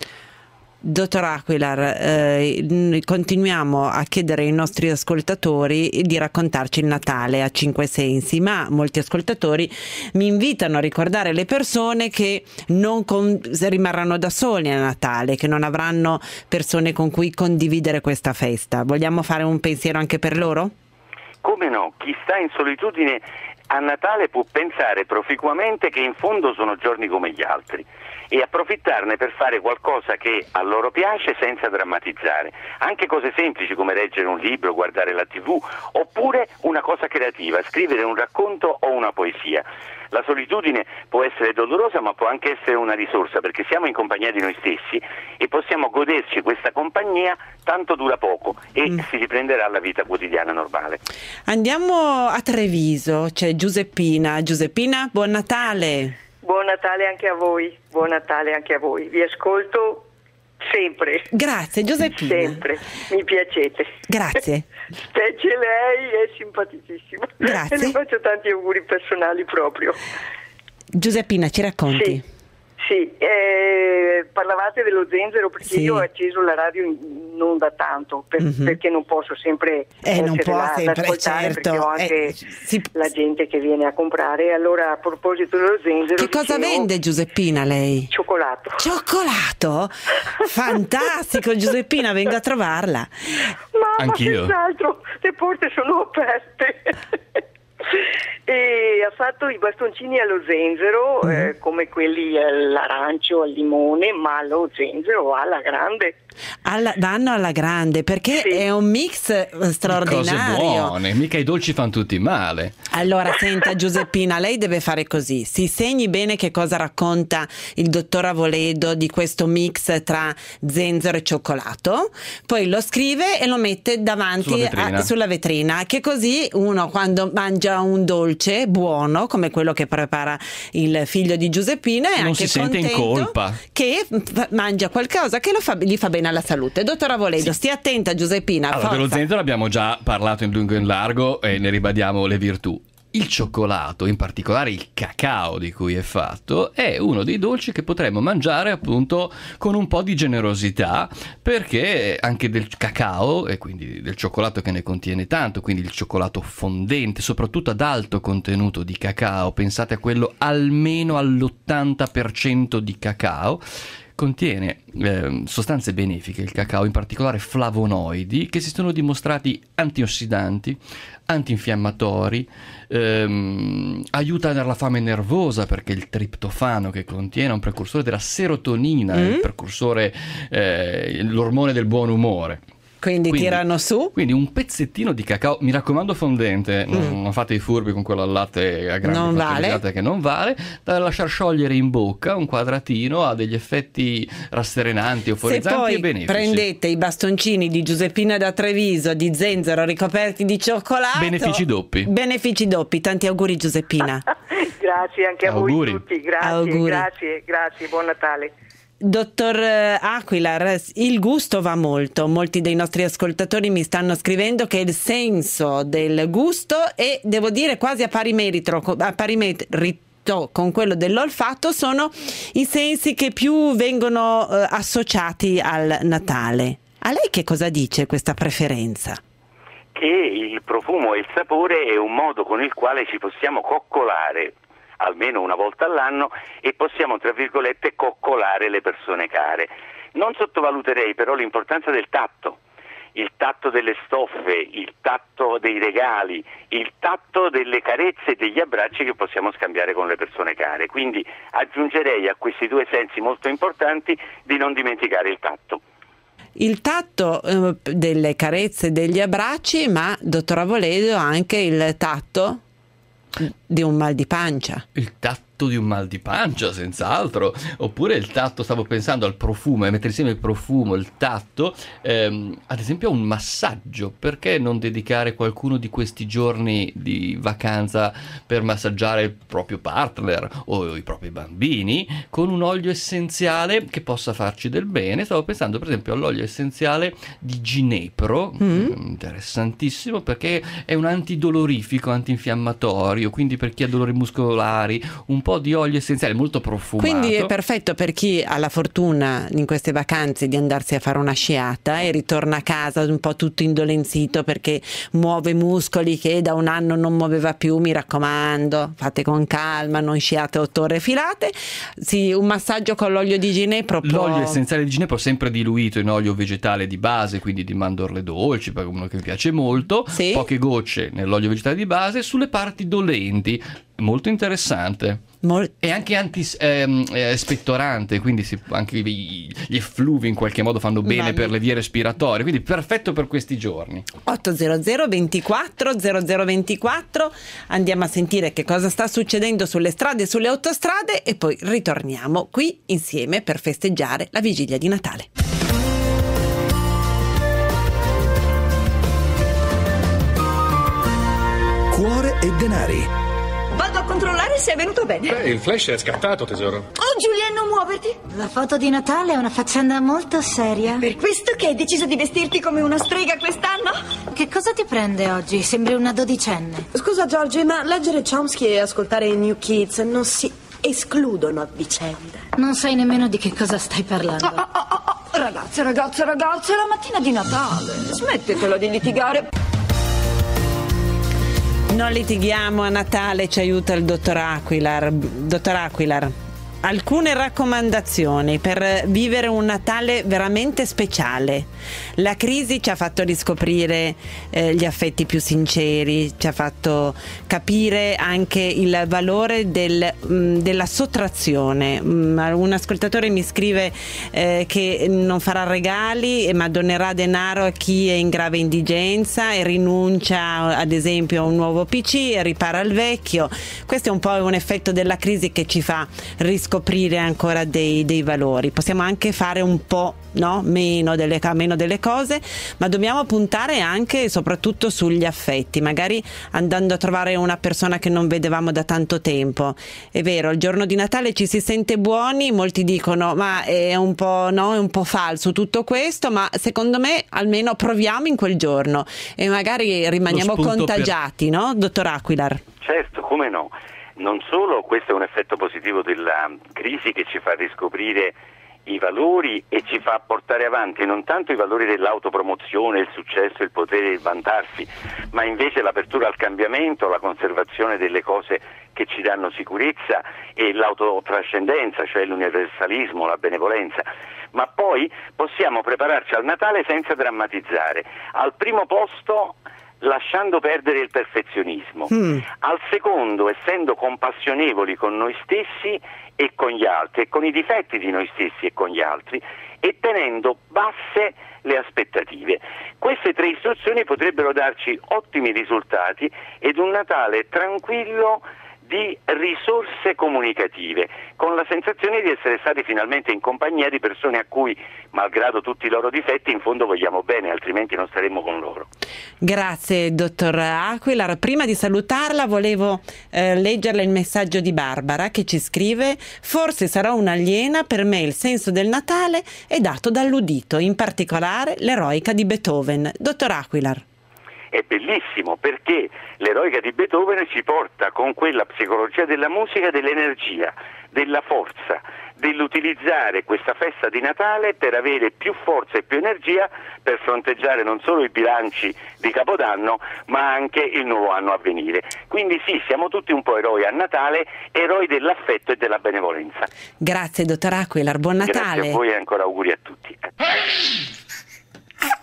Dottor Aquilar, continuiamo a chiedere ai nostri ascoltatori di raccontarci il Natale a 5 sensi, ma molti ascoltatori mi invitano a ricordare le persone che non rimarranno da soli a Natale, che non avranno persone con cui condividere questa festa. Vogliamo fare un pensiero anche per loro? Come no? Chi sta in solitudine a Natale può pensare proficuamente che in fondo sono giorni come gli altri e approfittarne per fare qualcosa che a loro piace senza drammatizzare, anche cose semplici come leggere un libro, guardare la TV, oppure una cosa creativa, scrivere un racconto o una poesia. La solitudine può essere dolorosa, ma può anche essere una risorsa, perché siamo in compagnia di noi stessi e possiamo goderci questa compagnia, tanto dura poco e si riprenderà la vita quotidiana normale. Andiamo a Treviso, c'è Giuseppina. Giuseppina, buon Natale! Buon Natale anche a voi, buon Natale anche a voi. Vi ascolto sempre. Grazie Giuseppina. Sempre, mi piacete. Grazie. Specie lei, è simpaticissima. Grazie. E le faccio tanti auguri personali proprio. Giuseppina, ci racconti? Sì, parlavate dello zenzero perché io ho acceso la radio non da tanto perché non posso sempre essere non può là sempre, ad ascoltare, certo. perché ho anche la gente che viene a comprare. Allora, a proposito dello zenzero, che cosa vende Giuseppina lei? Cioccolato. Cioccolato? Fantastico Giuseppina, vengo a trovarla. Ma senz'altro, le porte sono aperte. E ha fatto i bastoncini allo zenzero, come quelli all'arancio, al limone, ma allo zenzero alla grande. Vanno alla grande perché è un mix straordinario. Cose buone, mica i dolci fanno tutti male. Allora senta Giuseppina, lei deve fare così: si segni bene che cosa racconta il dottor Avoledo di questo mix tra zenzero e cioccolato, poi lo scrive e lo mette davanti sulla vetrina, che così uno quando mangia un dolce buono come quello che prepara il figlio di Giuseppina è non anche si sente in colpa che mangia qualcosa che gli fa bene alla salute. Dottor Avoledo, stia attenta Giuseppina. Allora, dello zenzero abbiamo già parlato in lungo e in largo e ne ribadiamo le virtù. Il cioccolato, in particolare il cacao di cui è fatto, è uno dei dolci che potremmo mangiare appunto con un po' di generosità, perché anche del cacao e quindi del cioccolato che ne contiene tanto, quindi il cioccolato fondente, soprattutto ad alto contenuto di cacao, pensate a quello almeno all'80% di cacao, contiene sostanze benefiche, il cacao, in particolare flavonoidi, che si sono dimostrati antiossidanti, antinfiammatori, aiuta nella fame nervosa perché il triptofano che contiene è un precursore della serotonina, il precursore, l'ormone del buon umore. Quindi tirano su. Quindi un pezzettino di cacao, mi raccomando fondente, non fate i furbi con quello al latte a grande pastorizzata che non vale, da lasciar sciogliere in bocca, un quadratino, ha degli effetti rasserenanti, euforizzanti e benefici. Se poi prendete i bastoncini di Giuseppina da Treviso di zenzero ricoperti di cioccolato, benefici doppi. Benefici doppi, tanti auguri Giuseppina. Grazie anche a voi tutti, grazie, buon Natale. Dottor Aquilar, il gusto va molto. Molti dei nostri ascoltatori mi stanno scrivendo che il senso del gusto è, devo dire, quasi a pari merito con quello dell'olfatto, sono i sensi che più vengono associati al Natale. A lei che cosa dice questa preferenza? Che il profumo e il sapore è un modo con il quale ci possiamo coccolare almeno una volta all'anno e possiamo, tra virgolette, coccolare le persone care. Non sottovaluterei però l'importanza del tatto. il tatto delle stoffe, il tatto dei regali, il tatto delle carezze e degli abbracci che possiamo scambiare con le persone care. Quindi aggiungerei a questi due sensi molto importanti di non dimenticare il tatto. Il tatto delle carezze e degli abbracci, ma dottor Avoledo anche il tatto di un mal di pancia. Il tatto di un mal di pancia, senz'altro. Oppure il tatto, stavo pensando al profumo, mettere insieme il profumo, il tatto, ad esempio a un massaggio. Perché non dedicare qualcuno di questi giorni di vacanza per massaggiare il proprio partner o i propri bambini con un olio essenziale che possa farci del bene? Stavo pensando per esempio all'olio essenziale di ginepro, interessantissimo, perché è un antidolorifico, antinfiammatorio, quindi per chi ha dolori muscolari un po' di olio essenziale molto profumato. Quindi è perfetto per chi ha la fortuna in queste vacanze di andarsi a fare una sciata e ritorna a casa un po' tutto indolenzito perché muove muscoli che da un anno non muoveva più. Mi raccomando, fate con calma, non sciate 8 ore filate. Sì, un massaggio con l'olio di ginepro. L'olio essenziale di ginepro sempre diluito in olio vegetale di base, quindi di mandorle dolci, per uno che mi piace molto, sì. Poche gocce nell'olio vegetale di base sulle parti dolenti. Molto interessante. E anche antispettorante, quindi anche gli effluvi in qualche modo fanno bene per le vie respiratorie, quindi perfetto per questi giorni. 800 24 0024. Andiamo a sentire che cosa sta succedendo sulle strade e sulle autostrade e poi ritorniamo qui insieme per festeggiare la vigilia di Natale. Cuore e denari. Vado a controllare se è venuto bene. Il flash è scattato, tesoro. Oh, Julien, non muoverti. La foto di Natale è una faccenda molto seria. Per questo che hai deciso di vestirti come una strega quest'anno? Che cosa ti prende oggi? Sembri una dodicenne. Scusa, Georgie, ma leggere Chomsky e ascoltare i New Kids non si escludono a vicenda. Non sai nemmeno di che cosa stai parlando. Ragazze, è la mattina di Natale. Smettetela di litigare. Non litighiamo a Natale, ci aiuta il dottor Aquilar. Dottor Aquilar, alcune raccomandazioni per vivere un Natale veramente speciale. La crisi ci ha fatto riscoprire gli affetti più sinceri, ci ha fatto capire anche il valore della sottrazione. Un ascoltatore mi scrive che non farà regali ma donerà denaro a chi è in grave indigenza e rinuncia ad esempio a un nuovo PC e ripara il vecchio. Questo è un po' un effetto della crisi che ci fa riscoprire ancora dei valori. Possiamo anche fare un po' meno delle cose, ma dobbiamo puntare anche e soprattutto sugli affetti, magari andando a trovare una persona che non vedevamo da tanto tempo. È vero, il giorno di Natale ci si sente buoni, molti dicono ma è un po' falso tutto questo, ma secondo me almeno proviamo in quel giorno e magari rimaniamo contagiati, no, dottor Aquilar? Certo, come no. Non solo questo è un effetto positivo della crisi che ci fa riscoprire i valori e ci fa portare avanti non tanto i valori dell'autopromozione, il successo, il potere, il vantarsi, ma invece l'apertura al cambiamento, la conservazione delle cose che ci danno sicurezza e l'autotrascendenza, cioè l'universalismo, la benevolenza. Ma poi possiamo prepararci al Natale senza drammatizzare. Al primo posto lasciando perdere il perfezionismo, al secondo essendo compassionevoli con noi stessi e con gli altri e con i difetti di noi stessi e con gli altri e tenendo basse le aspettative. Queste 3 istruzioni potrebbero darci ottimi risultati ed un Natale tranquillo di risorse comunicative, con la sensazione di essere stati finalmente in compagnia di persone a cui, malgrado tutti i loro difetti, in fondo vogliamo bene, altrimenti non staremmo con loro. Grazie, dottor Aquilar. Prima di salutarla volevo leggerle il messaggio di Barbara che ci scrive: forse sarò un'aliena, per me il senso del Natale è dato dall'udito, in particolare l'eroica di Beethoven. Dottor Aquilar. È bellissimo perché l'eroica di Beethoven ci porta con quella psicologia della musica dell'energia, della forza, dell'utilizzare questa festa di Natale per avere più forza e più energia per fronteggiare non solo i bilanci di Capodanno ma anche il nuovo anno a venire. Quindi sì, siamo tutti un po' eroi a Natale, eroi dell'affetto e della benevolenza. Grazie dottor Aquilar, buon Natale. Grazie a voi e ancora auguri a tutti.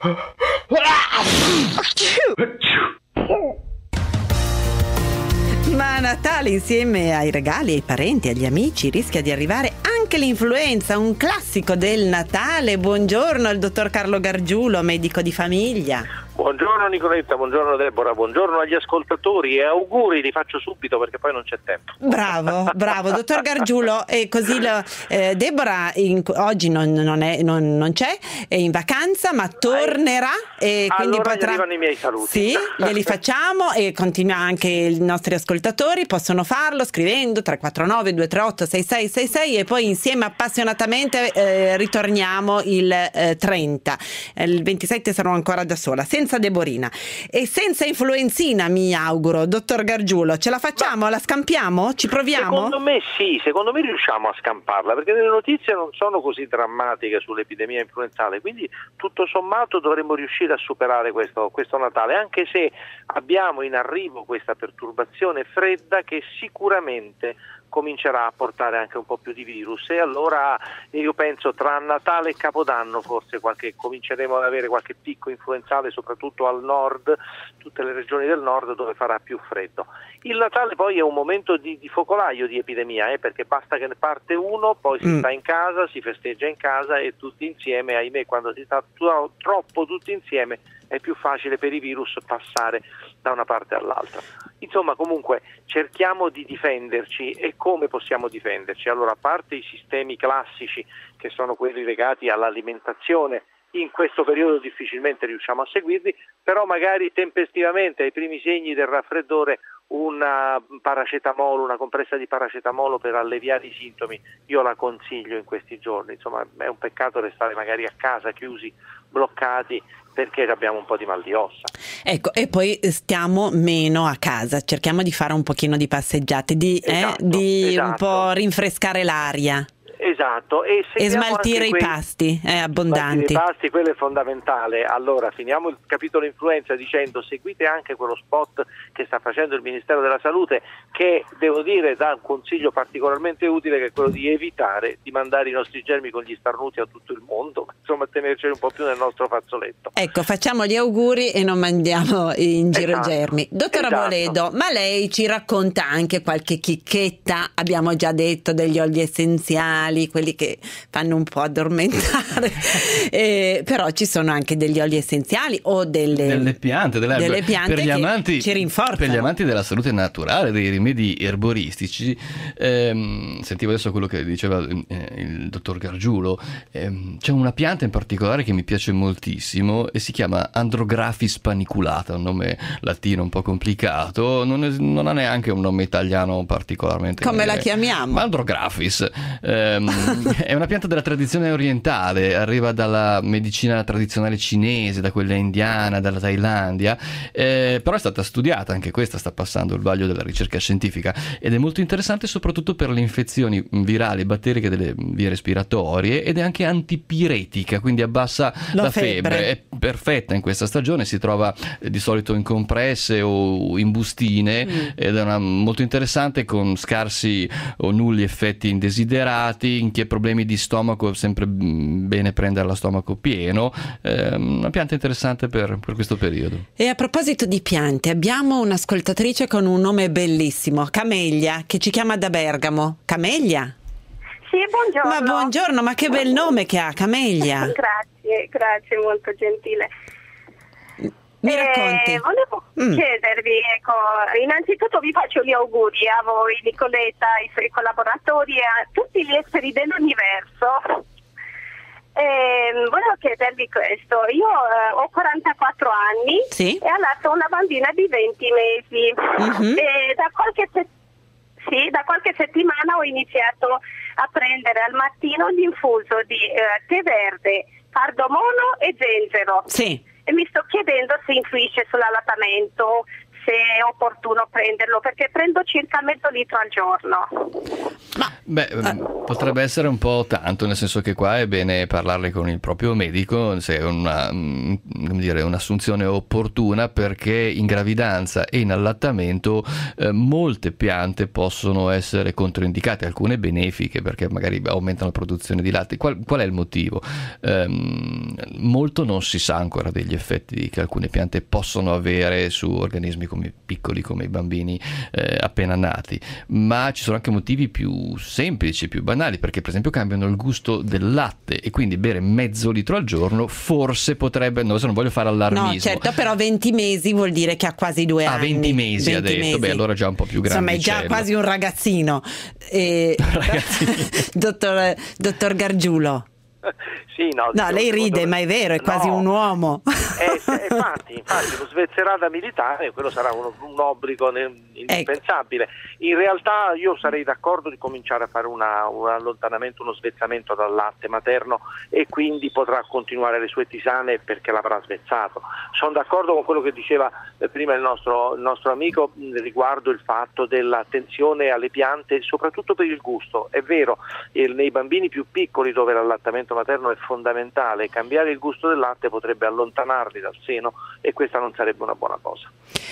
Ma a Natale, insieme ai regali, ai parenti, agli amici, rischia di arrivare anche l'influenza, un classico del Natale. Buongiorno al dottor Carlo Gargiulo, medico di famiglia. Buongiorno Nicoletta, buongiorno Deborah, buongiorno agli ascoltatori e auguri li faccio subito perché poi non c'è tempo. Bravo, dottor Gargiulo, e così Deborah oggi non c'è, è in vacanza, ma tornerà e quindi allora potrà... arrivano i miei saluti. Sì, glieli facciamo, e continua anche i nostri ascoltatori, possono farlo scrivendo 349 238 6666 e poi insieme appassionatamente ritorniamo il 30. Il 27 sarò ancora da sola, senza Deborina e senza influenzina, mi auguro. Dottor Gargiulo, ce la facciamo? La scampiamo? Ci proviamo? Secondo me sì, secondo me riusciamo a scamparla, perché le notizie non sono così drammatiche sull'epidemia influenzale, quindi tutto sommato dovremmo riuscire a superare questo Natale, anche se abbiamo in arrivo questa perturbazione fredda che sicuramente comincerà a portare anche un po' più di virus, e allora io penso tra Natale e Capodanno forse cominceremo ad avere qualche picco influenzale, soprattutto al nord, tutte le regioni del nord dove farà più freddo. Il Natale poi è un momento di focolaio di epidemia, perché basta che ne parte uno, poi si sta in casa, si festeggia in casa e tutti insieme, ahimè, quando si sta troppo tutti insieme è più facile per i virus passare da una parte all'altra. Insomma, comunque cerchiamo di difenderci. E come possiamo difenderci? Allora, a parte i sistemi classici che sono quelli legati all'alimentazione, in questo periodo difficilmente riusciamo a seguirli, però magari tempestivamente ai primi segni del raffreddore una compressa di paracetamolo per alleviare i sintomi, io la consiglio in questi giorni. Insomma, è un peccato restare magari a casa chiusi, bloccati, perché abbiamo un po' di mal di ossa. Ecco, e poi stiamo meno a casa, cerchiamo di fare un pochino di passeggiate, di un po' rinfrescare l'aria. Esatto, e smaltire i pasti abbondanti. I pasti, quello è fondamentale. Allora, finiamo il capitolo influenza dicendo: seguite anche quello spot che sta facendo il Ministero della Salute, che devo dire dà un consiglio particolarmente utile, che è quello di evitare di mandare i nostri germi con gli starnuti a tutto il mondo, insomma tenerceli un po' più nel nostro fazzoletto. Ecco, facciamo gli auguri e non mandiamo in giro germi. Dottora Boledo, ma lei ci racconta anche qualche chicchetta? Abbiamo già detto degli oli essenziali, quelli che fanno un po' addormentare, però ci sono anche degli oli essenziali o delle piante per gli amanti, ci rinforzano. Per gli amanti della salute naturale, dei rimedi erboristici, sentivo adesso quello che diceva il dottor Gargiulo, c'è una pianta in particolare che mi piace moltissimo e si chiama Andrographis paniculata, un nome latino un po' complicato, non ha neanche un nome italiano particolarmente. Come la chiamiamo? Andrographis. È una pianta della tradizione orientale, arriva dalla medicina tradizionale cinese, da quella indiana, dalla Thailandia, però è stata studiata, anche questa sta passando il vaglio della ricerca scientifica, ed è molto interessante soprattutto per le infezioni virali batteriche delle vie respiratorie, ed è anche antipiretica, quindi abbassa la febbre. È perfetta in questa stagione, si trova di solito in compresse o in bustine, ed è molto interessante, con scarsi o nulli effetti indesiderati. In chi ha problemi di stomaco è sempre bene prendere lo stomaco pieno, una pianta interessante per questo periodo. E a proposito di piante, abbiamo un'ascoltatrice con un nome bellissimo, Camelia, che ci chiama da Bergamo. Camelia? Sì, buongiorno. Ma buongiorno, ma che bel nome che ha, Camelia. Grazie, molto gentile. Mi racconti? Volevo chiedervi, innanzitutto vi faccio gli auguri a voi, Nicoletta, ai suoi collaboratori e a tutti gli esseri dell'universo. Volevo chiedervi questo: io ho 44 anni e ho nato una bambina di 20 mesi e da qualche settimana ho iniziato a prendere al mattino l'infuso di tè verde, cardamomo e zenzero. E mi sto chiedendo se influisce sull'allattamento, se è opportuno prenderlo, perché prendo circa mezzo litro al giorno. Potrebbe essere un po' tanto, nel senso che qua è bene parlarne con il proprio medico se è un'assunzione opportuna, perché in gravidanza e in allattamento molte piante possono essere controindicate, alcune benefiche perché magari aumentano la produzione di latte. Qual è il motivo? Molto non si sa ancora degli effetti che alcune piante possono avere su organismi come piccoli, come i bambini appena nati, ma ci sono anche motivi più semplici, più banali, perché per esempio cambiano il gusto del latte e quindi bere mezzo litro al giorno forse potrebbe, non voglio fare allarmismo. No, certo, però 20 mesi vuol dire che ha quasi 2 anni. 20 mesi ha detto, mesi. Beh, allora già un po' più grande. Insomma, è già quasi un ragazzino. Dottor Gargiulo. Sì, no, lei ride, ma è vero, è quasi un uomo. Infatti, lo svezerata militare, quello sarà un obbligo indispensabile. In realtà io sarei d'accordo di cominciare a fare un allontanamento, uno svezzamento dal latte materno, e quindi potrà continuare le sue tisane perché l'avrà svezzato. Sono d'accordo con quello che diceva prima il nostro amico riguardo il fatto dell'attenzione alle piante, soprattutto per il gusto. È vero, nei bambini più piccoli dove l'allattamento materno è fondamentale, cambiare il gusto del latte potrebbe allontanarli dal seno e questa non sarebbe una buona cosa.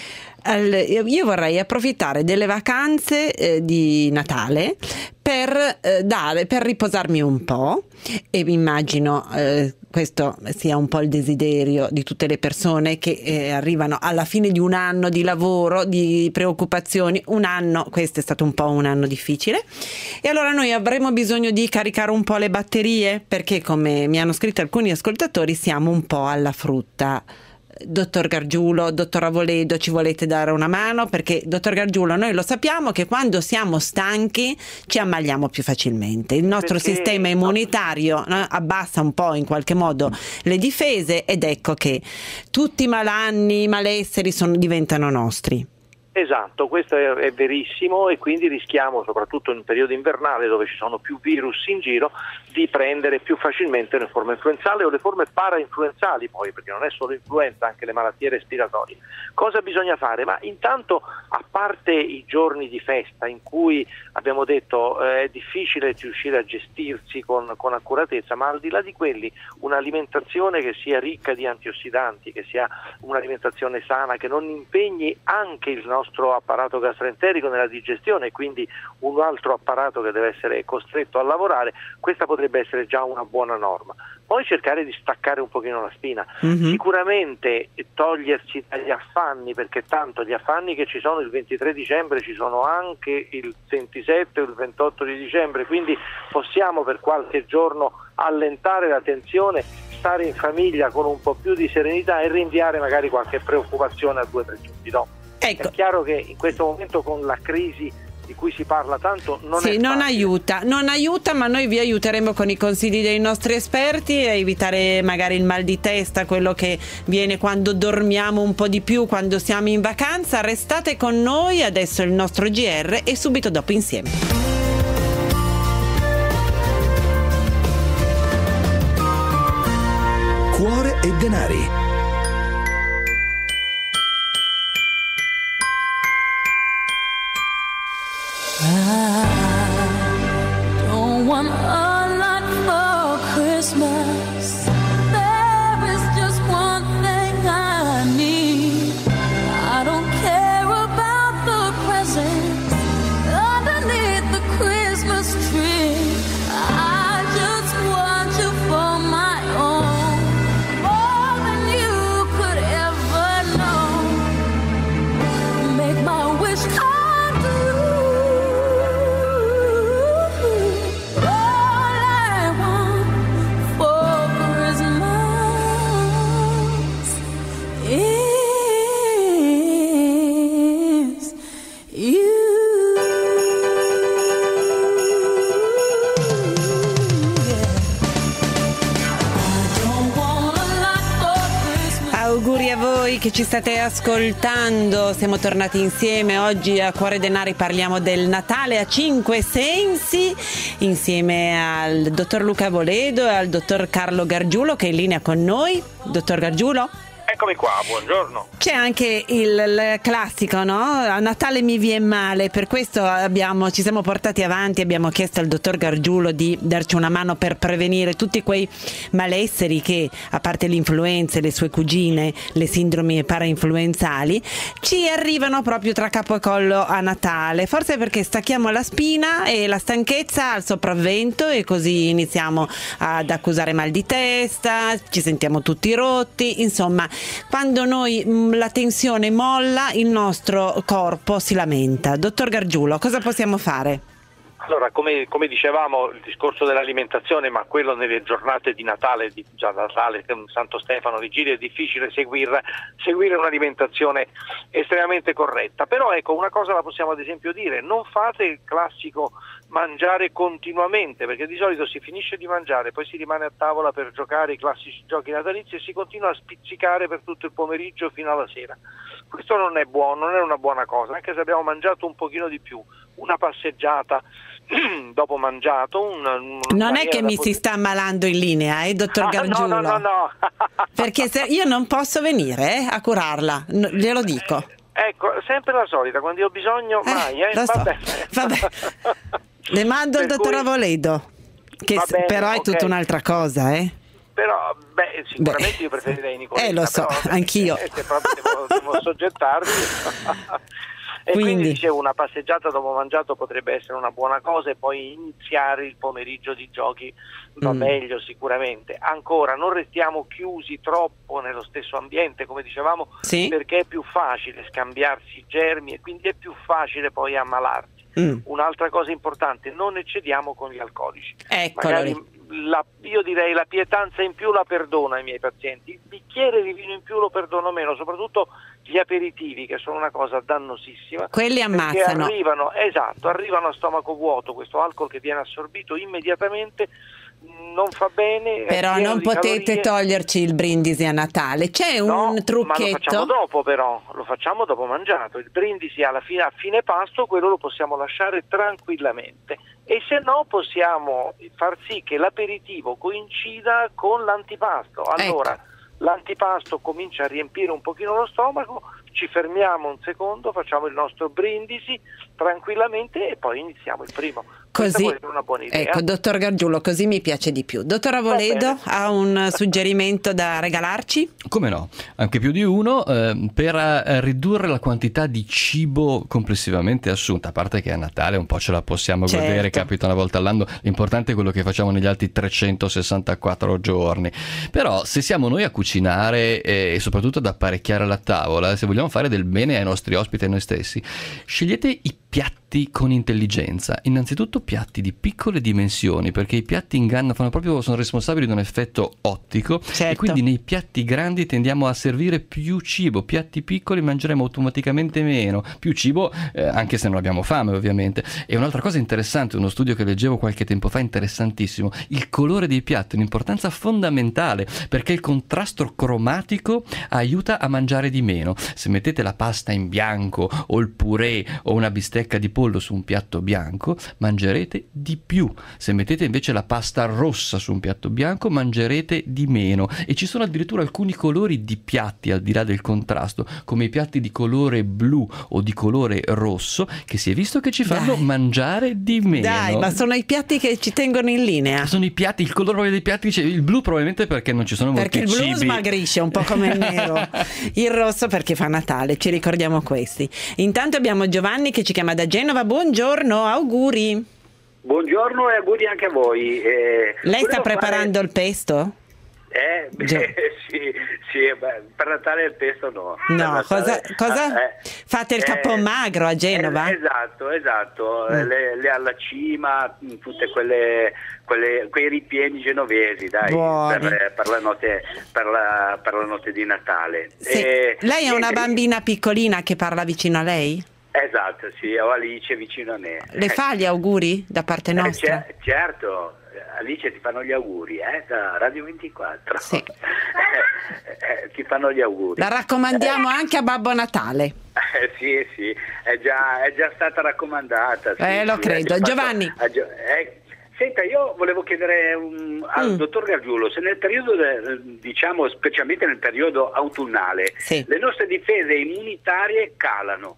Io vorrei approfittare delle vacanze di Natale per riposarmi un po', e immagino questo sia un po' il desiderio di tutte le persone che arrivano alla fine di un anno di lavoro, di preoccupazioni. Questo è stato un po' un anno difficile, e allora noi avremo bisogno di caricare un po' le batterie, perché come mi hanno scritto alcuni ascoltatori siamo un po' alla frutta. Dottor Gargiulo, dottor Avoledo, ci volete dare una mano? Perché, dottor Gargiulo, noi lo sappiamo che quando siamo stanchi ci ammaliamo più facilmente, il nostro sistema immunitario abbassa un po' in qualche modo le difese, ed ecco che tutti i malanni, i malesseri diventano nostri. Esatto, questo è verissimo, e quindi rischiamo, soprattutto in un periodo invernale dove ci sono più virus in giro, di prendere più facilmente le forme influenzali o le forme parainfluenzali, poi, perché non è solo influenza, anche le malattie respiratorie. Cosa bisogna fare? Ma intanto, a parte i giorni di festa in cui abbiamo detto è difficile riuscire a gestirsi con accuratezza, ma al di là di quelli un'alimentazione che sia ricca di antiossidanti, che sia un'alimentazione sana, che non impegni anche il nostro apparato gastroenterico nella digestione, e quindi un altro apparato che deve essere costretto a lavorare, questa potrebbe essere già una buona norma. Poi cercare di staccare un pochino la spina, sicuramente toglierci dagli affanni, perché tanto gli affanni che ci sono il 23 dicembre ci sono anche il 27 o il 28 di dicembre, quindi possiamo per qualche giorno allentare la tensione, stare in famiglia con un po' più di serenità e rinviare magari qualche preoccupazione a 2 o 3 giorni dopo. Ecco. È chiaro che in questo momento, con la crisi di cui si parla tanto, non aiuta, ma noi vi aiuteremo con i consigli dei nostri esperti a evitare magari il mal di testa, quello che viene quando dormiamo un po' di più, quando siamo in vacanza. Restate con noi, adesso il nostro GR e subito dopo insieme. Cuore e denari. I don't want a lot for Christmas. There is just one thing I need. I don't care about the presents underneath the Christmas tree. I just want you for my own, more than you could ever know. Make my wish come true. Auguri a voi che ci state ascoltando, siamo tornati insieme oggi a Cuore Denari, parliamo del Natale a 5 sensi insieme al dottor Luca Avoledo e al dottor Carlo Gargiulo che è in linea con noi. Dottor Gargiulo? Eccomi qua, buongiorno. C'è anche il classico, no? A Natale mi viene male, per questo ci siamo portati avanti, abbiamo chiesto al dottor Gargiulo di darci una mano per prevenire tutti quei malesseri che, a parte l'influenza e le sue cugine, le sindromi parainfluenzali, ci arrivano proprio tra capo e collo a Natale, forse perché stacchiamo la spina e la stanchezza al sopravvento e così iniziamo ad accusare mal di testa, ci sentiamo tutti rotti, insomma, quando la tensione molla, il nostro corpo si lamenta. Dottor Gargiulo, cosa possiamo fare? Allora, come dicevamo, il discorso dell'alimentazione, ma quello nelle giornate di Natale, già Natale, Santo Stefano, Vigilia, è difficile seguire un'alimentazione estremamente corretta. Però ecco, una cosa la possiamo ad esempio dire: non fate il classico mangiare continuamente, perché di solito si finisce di mangiare, poi si rimane a tavola per giocare i classici giochi natalizi e si continua a spizzicare per tutto il pomeriggio fino alla sera. Questo non è buono, non è una buona cosa, anche se abbiamo mangiato un pochino di più, una passeggiata dopo mangiato, non è che mi si sta ammalando in linea, dottor Gargiulo? No. Perché io non posso venire a curarla, glielo dico. Ecco, sempre la solita, quando io ho bisogno mai, lo so. Vabbè. Le mando il dottor Avoledo, che però è tutta un'altra cosa, Però, sicuramente io preferirei Nicoletta. Lo so, però, anch'io. Proprio devo soggettarmi. E quindi dicevo, una passeggiata dopo mangiato potrebbe essere una buona cosa, e poi iniziare il pomeriggio di giochi va meglio sicuramente. Ancora, non restiamo chiusi troppo nello stesso ambiente, come dicevamo, perché è più facile scambiarsi germi e quindi è più facile poi ammalarsi. Un'altra cosa importante: non eccediamo con gli alcolici. Magari io direi la pietanza in più la perdono ai miei pazienti, il bicchiere di vino in più lo perdono meno, soprattutto gli aperitivi, che sono una cosa dannosissima. Quelli ammazzano. Arrivano a stomaco vuoto, questo alcol che viene assorbito immediatamente non fa bene. Però non potete toglierci il brindisi a Natale, c'è un trucchetto? Ma lo facciamo dopo, però lo facciamo dopo mangiato. Il brindisi a fine pasto, quello lo possiamo lasciare tranquillamente, e se no possiamo far sì che l'aperitivo coincida con l'antipasto. Allora l'antipasto comincia a riempire un pochino lo stomaco, ci fermiamo un secondo, facciamo il nostro brindisi tranquillamente e poi iniziamo il primo. Così, questa può essere una buona idea. Ecco, dottor Gargiulo, così mi piace di più. Dottor Avoledo, ha un suggerimento da regalarci? Come no, anche più di uno, per ridurre la quantità di cibo complessivamente assunta, a parte che a Natale un po' ce la possiamo godere, capita una volta all'anno, l'importante è quello che facciamo negli altri 364 giorni. Però se siamo noi a cucinare e soprattutto ad apparecchiare la tavola, se vogliamo fare del bene ai nostri ospiti e a noi stessi, scegliete i piatti con intelligenza. Innanzitutto piatti di piccole dimensioni, perché i piatti ingannano, sono responsabili di un effetto ottico, e quindi nei piatti grandi tendiamo a servire più cibo. Piatti piccoli mangeremo automaticamente meno, più cibo, anche se non abbiamo fame ovviamente. E un'altra cosa interessante, uno studio che leggevo qualche tempo fa, interessantissimo: il colore dei piatti è un'importanza fondamentale, perché il contrasto cromatico aiuta a mangiare di meno. Se mettete la pasta in bianco o il purè o una bistecca di pollo su un piatto bianco, mangerete di più. Se mettete invece la pasta rossa su un piatto bianco, mangerete di meno. E ci sono addirittura alcuni colori di piatti, al di là del contrasto, come i piatti di colore blu o di colore rosso, che si è visto che ci fanno mangiare di meno. Dai, ma sono i piatti che ci tengono in linea. Sono i piatti, il colore dei piatti, il blu probabilmente perché non ci sono molti cibi. Perché il blu smagrisce un po' come il nero, il rosso perché fa Natale, ci ricordiamo questi. Intanto abbiamo Giovanni che ci chiama da Genova. Buongiorno, auguri. Buongiorno e auguri anche a voi. Lei sta preparando il pesto? Sì, per Natale il pesto no. No, cosa fate il capomagro a Genova? Esatto, le alla cima, tutte quei ripieni genovesi, dai, per la notte di Natale. Lei è una bambina piccolina che parla vicino a lei? Esatto, sì, ho Alice vicino a me. Le fa gli auguri da parte nostra? Certo, Alice, ti fanno gli auguri, da Radio 24. Sì. Ti fanno gli auguri. La raccomandiamo anche a Babbo Natale. Sì, è già stata raccomandata. Lo credo. Giovanni. Senta, io volevo chiedere al dottor Gargiulo se nel periodo, diciamo specialmente nel periodo autunnale, le nostre difese immunitarie calano.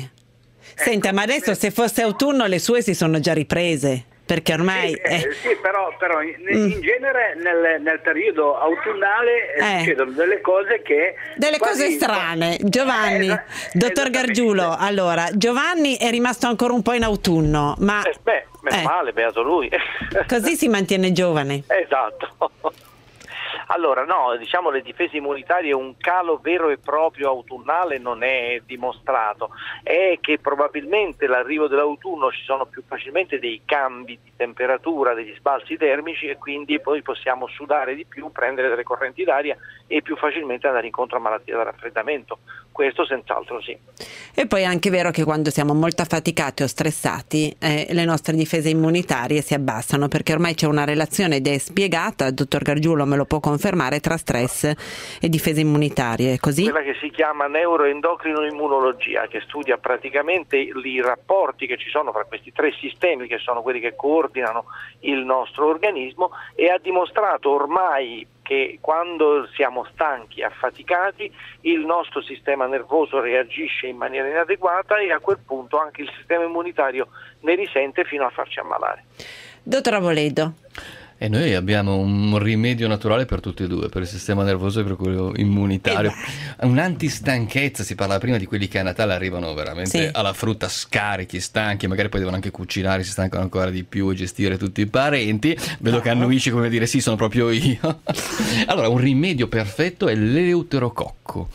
Senta, ma adesso se fosse autunno le sue si sono già riprese, perché ormai... Sì, però in genere nel periodo autunnale succedono delle cose che... Delle cose strane. Giovanni, dottor Gargiulo, allora, Giovanni è rimasto ancora un po' in autunno, ma... Meno male, beato lui. Così si mantiene giovane. Esatto. Allora, no, diciamo le difese immunitarie, un calo vero e proprio autunnale non è dimostrato, è che probabilmente l'arrivo dell'autunno ci sono più facilmente dei cambi di temperatura, degli sbalzi termici e quindi poi possiamo sudare di più, prendere delle correnti d'aria e più facilmente andare incontro a malattie da raffreddamento. Questo senz'altro sì. E poi è anche vero che quando siamo molto affaticati o stressati le nostre difese immunitarie si abbassano, perché ormai c'è una relazione ed è spiegata, il dottor Gargiulo me lo può confermare, tra stress e difese immunitarie, è così? Quella che si chiama neuroendocrino-immunologia, che studia praticamente i rapporti che ci sono fra questi tre sistemi, che sono quelli che coordinano il nostro organismo, e ha dimostrato ormai che quando siamo stanchi, affaticati, il nostro sistema nervoso reagisce in maniera inadeguata e a quel punto anche il sistema immunitario ne risente fino a farci ammalare. Dottor Avoledo. E noi abbiamo un rimedio naturale per tutti e due, per il sistema nervoso e per quello immunitario. Un'antistanchezza, si parlava prima di quelli che a Natale arrivano veramente alla frutta scarichi, stanchi, magari poi devono anche cucinare, si stancano ancora di più e gestire tutti i parenti. Vedo che annuisci come dire sì, sono proprio io. Allora, un rimedio perfetto è l'eleuterococco.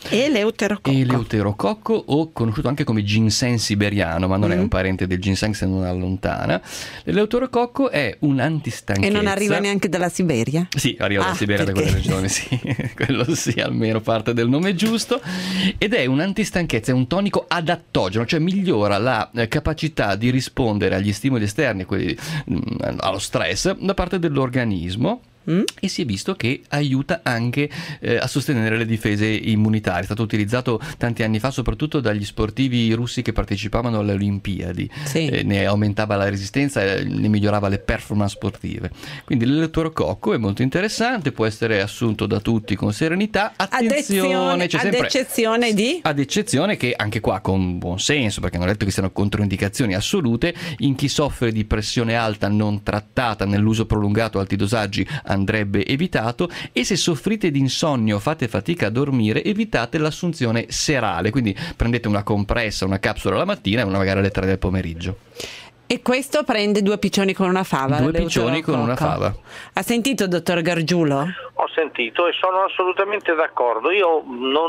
Eleuterococco, o conosciuto anche come ginseng siberiano, ma non è un parente del ginseng se non allontana. L'eleuterococco è un antistanchezza. E non arriva neanche dalla Siberia? Sì, arriva dalla Siberia, da quelle regioni, sì, quello sì, almeno parte del nome giusto. Ed è un antistanchezza, è un tonico adattogeno, cioè migliora la capacità di rispondere agli stimoli esterni, quelli, allo stress, da parte dell'organismo. E si è visto che aiuta anche a sostenere le difese immunitarie. È stato utilizzato tanti anni fa soprattutto dagli sportivi russi che partecipavano alle Olimpiadi. Ne aumentava la resistenza e ne migliorava le performance sportive. Quindi l'eleuterococco è molto interessante, può essere assunto da tutti con serenità. Attenzione, c'è sempre, ad eccezione che anche qua con buon senso, perché non è detto che siano controindicazioni assolute, in chi soffre di pressione alta non trattata nell'uso prolungato alti dosaggi andrebbe evitato, e se soffrite di insonnia o fate fatica a dormire evitate l'assunzione serale, quindi prendete una compressa, una capsula la mattina e una magari alle 3 del pomeriggio. E questo prende 2 piccioni con una fava? 2 piccioni con una fava. Ha sentito, dottor Gargiulo? Ho sentito e sono assolutamente d'accordo. Io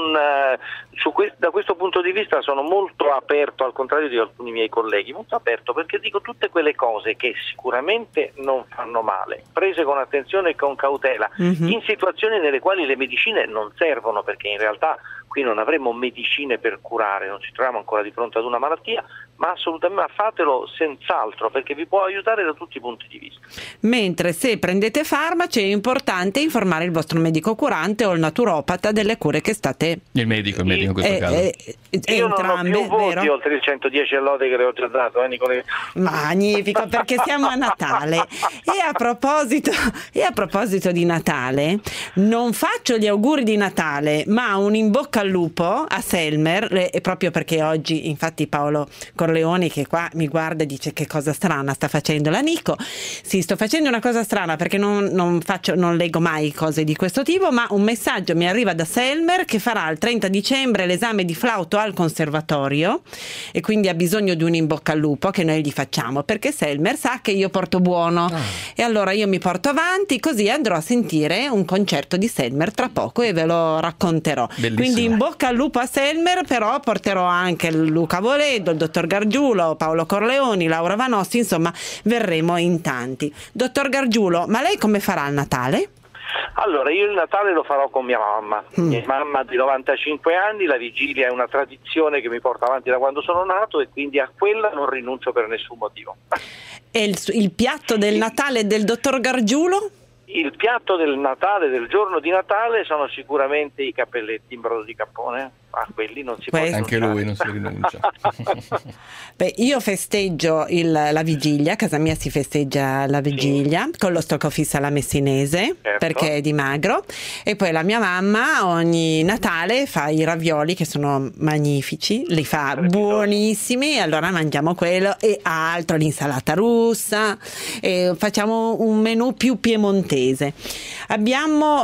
da questo punto di vista sono molto aperto, al contrario di alcuni miei colleghi, molto aperto, perché dico tutte quelle cose che sicuramente non fanno male, prese con attenzione e con cautela, in situazioni nelle quali le medicine non servono, perché in realtà qui non avremo medicine per curare, non ci troviamo ancora di fronte ad una malattia, ma assolutamente fatelo senz'altro, perché vi può aiutare da tutti i punti di vista. Mentre se prendete farmaci è importante informare il vostro medico curante o il naturopata delle cure che state... Il medico in questo caso. Io non ho più voti oltre il 110 all'ode che le ho già dato, Nicolè. Magnifico, perché siamo a Natale. E a proposito di Natale, non faccio gli auguri di Natale, ma un in bocca al lupo a Selmer, proprio perché oggi infatti Paolo Corleoni, che qua mi guarda e dice che cosa strana sta facendo la Nico. Sì, sto facendo una cosa strana perché non leggo mai cose di questo tipo, ma un messaggio mi arriva da Selmer che farà il 30 dicembre l'esame di flauto al conservatorio e quindi ha bisogno di un in bocca al lupo che noi gli facciamo, perché Selmer sa che io porto buono e allora io mi porto avanti, così andrò a sentire un concerto di Selmer tra poco e ve lo racconterò. Bellissimo. Quindi in bocca al lupo a Selmer, però porterò anche Luca Avoledo, il dottor Gargiulo, Paolo Corleoni, Laura Vanossi, insomma verremo in tanti. Dottor Gargiulo, ma lei come farà il Natale? Allora, io il Natale lo farò con mia mamma. Mia mamma di 95 anni, la vigilia è una tradizione che mi porta avanti da quando sono nato e quindi a quella non rinuncio per nessun motivo. E il piatto del Natale del dottor Gargiulo? Il piatto del Natale, del giorno di Natale, sono sicuramente i cappelletti in brodo di cappone. a quelli non si può rinunciare. Anche lui non si rinuncia. Beh, io festeggio la vigilia, a casa mia si festeggia la vigilia con lo stoccofisso alla messinese, perché è di magro, e poi la mia mamma ogni Natale fa i ravioli che sono magnifici, li fa buonissimi, allora mangiamo quello e altro, l'insalata russa, e facciamo un menù più piemontese. Abbiamo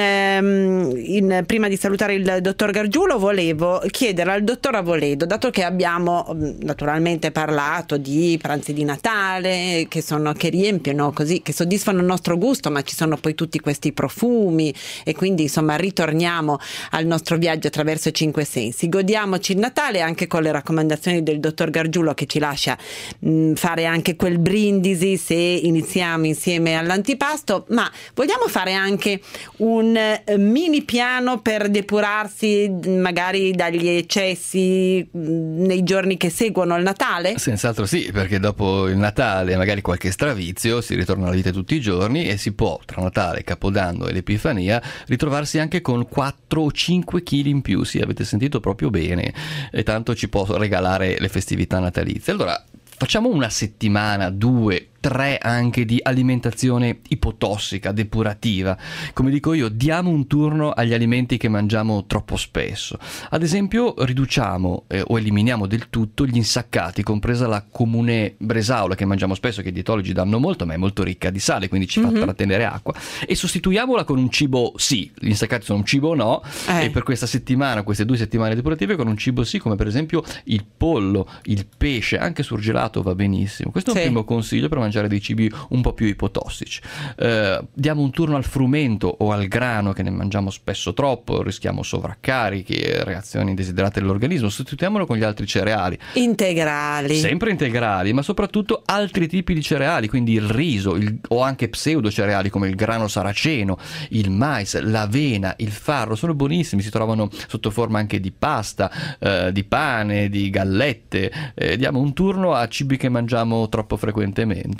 prima di salutare il dottor Gargiulo volevo chiedere al dottor Avoledo, dato che abbiamo naturalmente parlato di pranzi di Natale che riempiono così, che soddisfano il nostro gusto, ma ci sono poi tutti questi profumi e quindi insomma ritorniamo al nostro viaggio attraverso i 5 sensi. Godiamoci il Natale anche con le raccomandazioni del dottor Gargiulo, che ci lascia fare anche quel brindisi se iniziamo insieme all'antipasto, ma vogliamo fare anche un mini piano per depurarsi magari dagli eccessi nei giorni che seguono il Natale? Senz'altro sì, perché dopo il Natale magari qualche stravizio, si ritorna alla vita tutti i giorni e si può tra Natale, Capodanno e l'Epifania ritrovarsi anche con 4 o 5 kg in più. Sì, avete sentito proprio bene, e tanto ci può regalare le festività natalizie. Allora facciamo una settimana, 2, 3 anche di alimentazione ipotossica, depurativa. Come dico io, diamo un turno agli alimenti che mangiamo troppo spesso. Ad esempio riduciamo o eliminiamo del tutto gli insaccati, compresa la comune bresaola che mangiamo spesso, che i dietologi danno molto, ma è molto ricca di sale, quindi ci fa trattenere acqua, e sostituiamola con un cibo sì, gli insaccati sono un cibo no, e per questa settimana, queste 2 settimane depurative, con un cibo sì, come per esempio il pollo, il pesce, anche surgelato va benissimo. Questo è un primo consiglio per mangiare dei cibi un po' più ipotossici. Diamo un turno al frumento o al grano, che ne mangiamo spesso troppo, rischiamo sovraccarichi, reazioni indesiderate dell'organismo. Sostituiamolo con gli altri cereali integrali, sempre integrali, ma soprattutto altri tipi di cereali, quindi il riso o anche pseudo cereali come il grano saraceno, il mais, l'avena, il farro. Sono buonissimi, si trovano sotto forma anche di pasta, di pane, di gallette. Diamo un turno a cibi che mangiamo troppo frequentemente.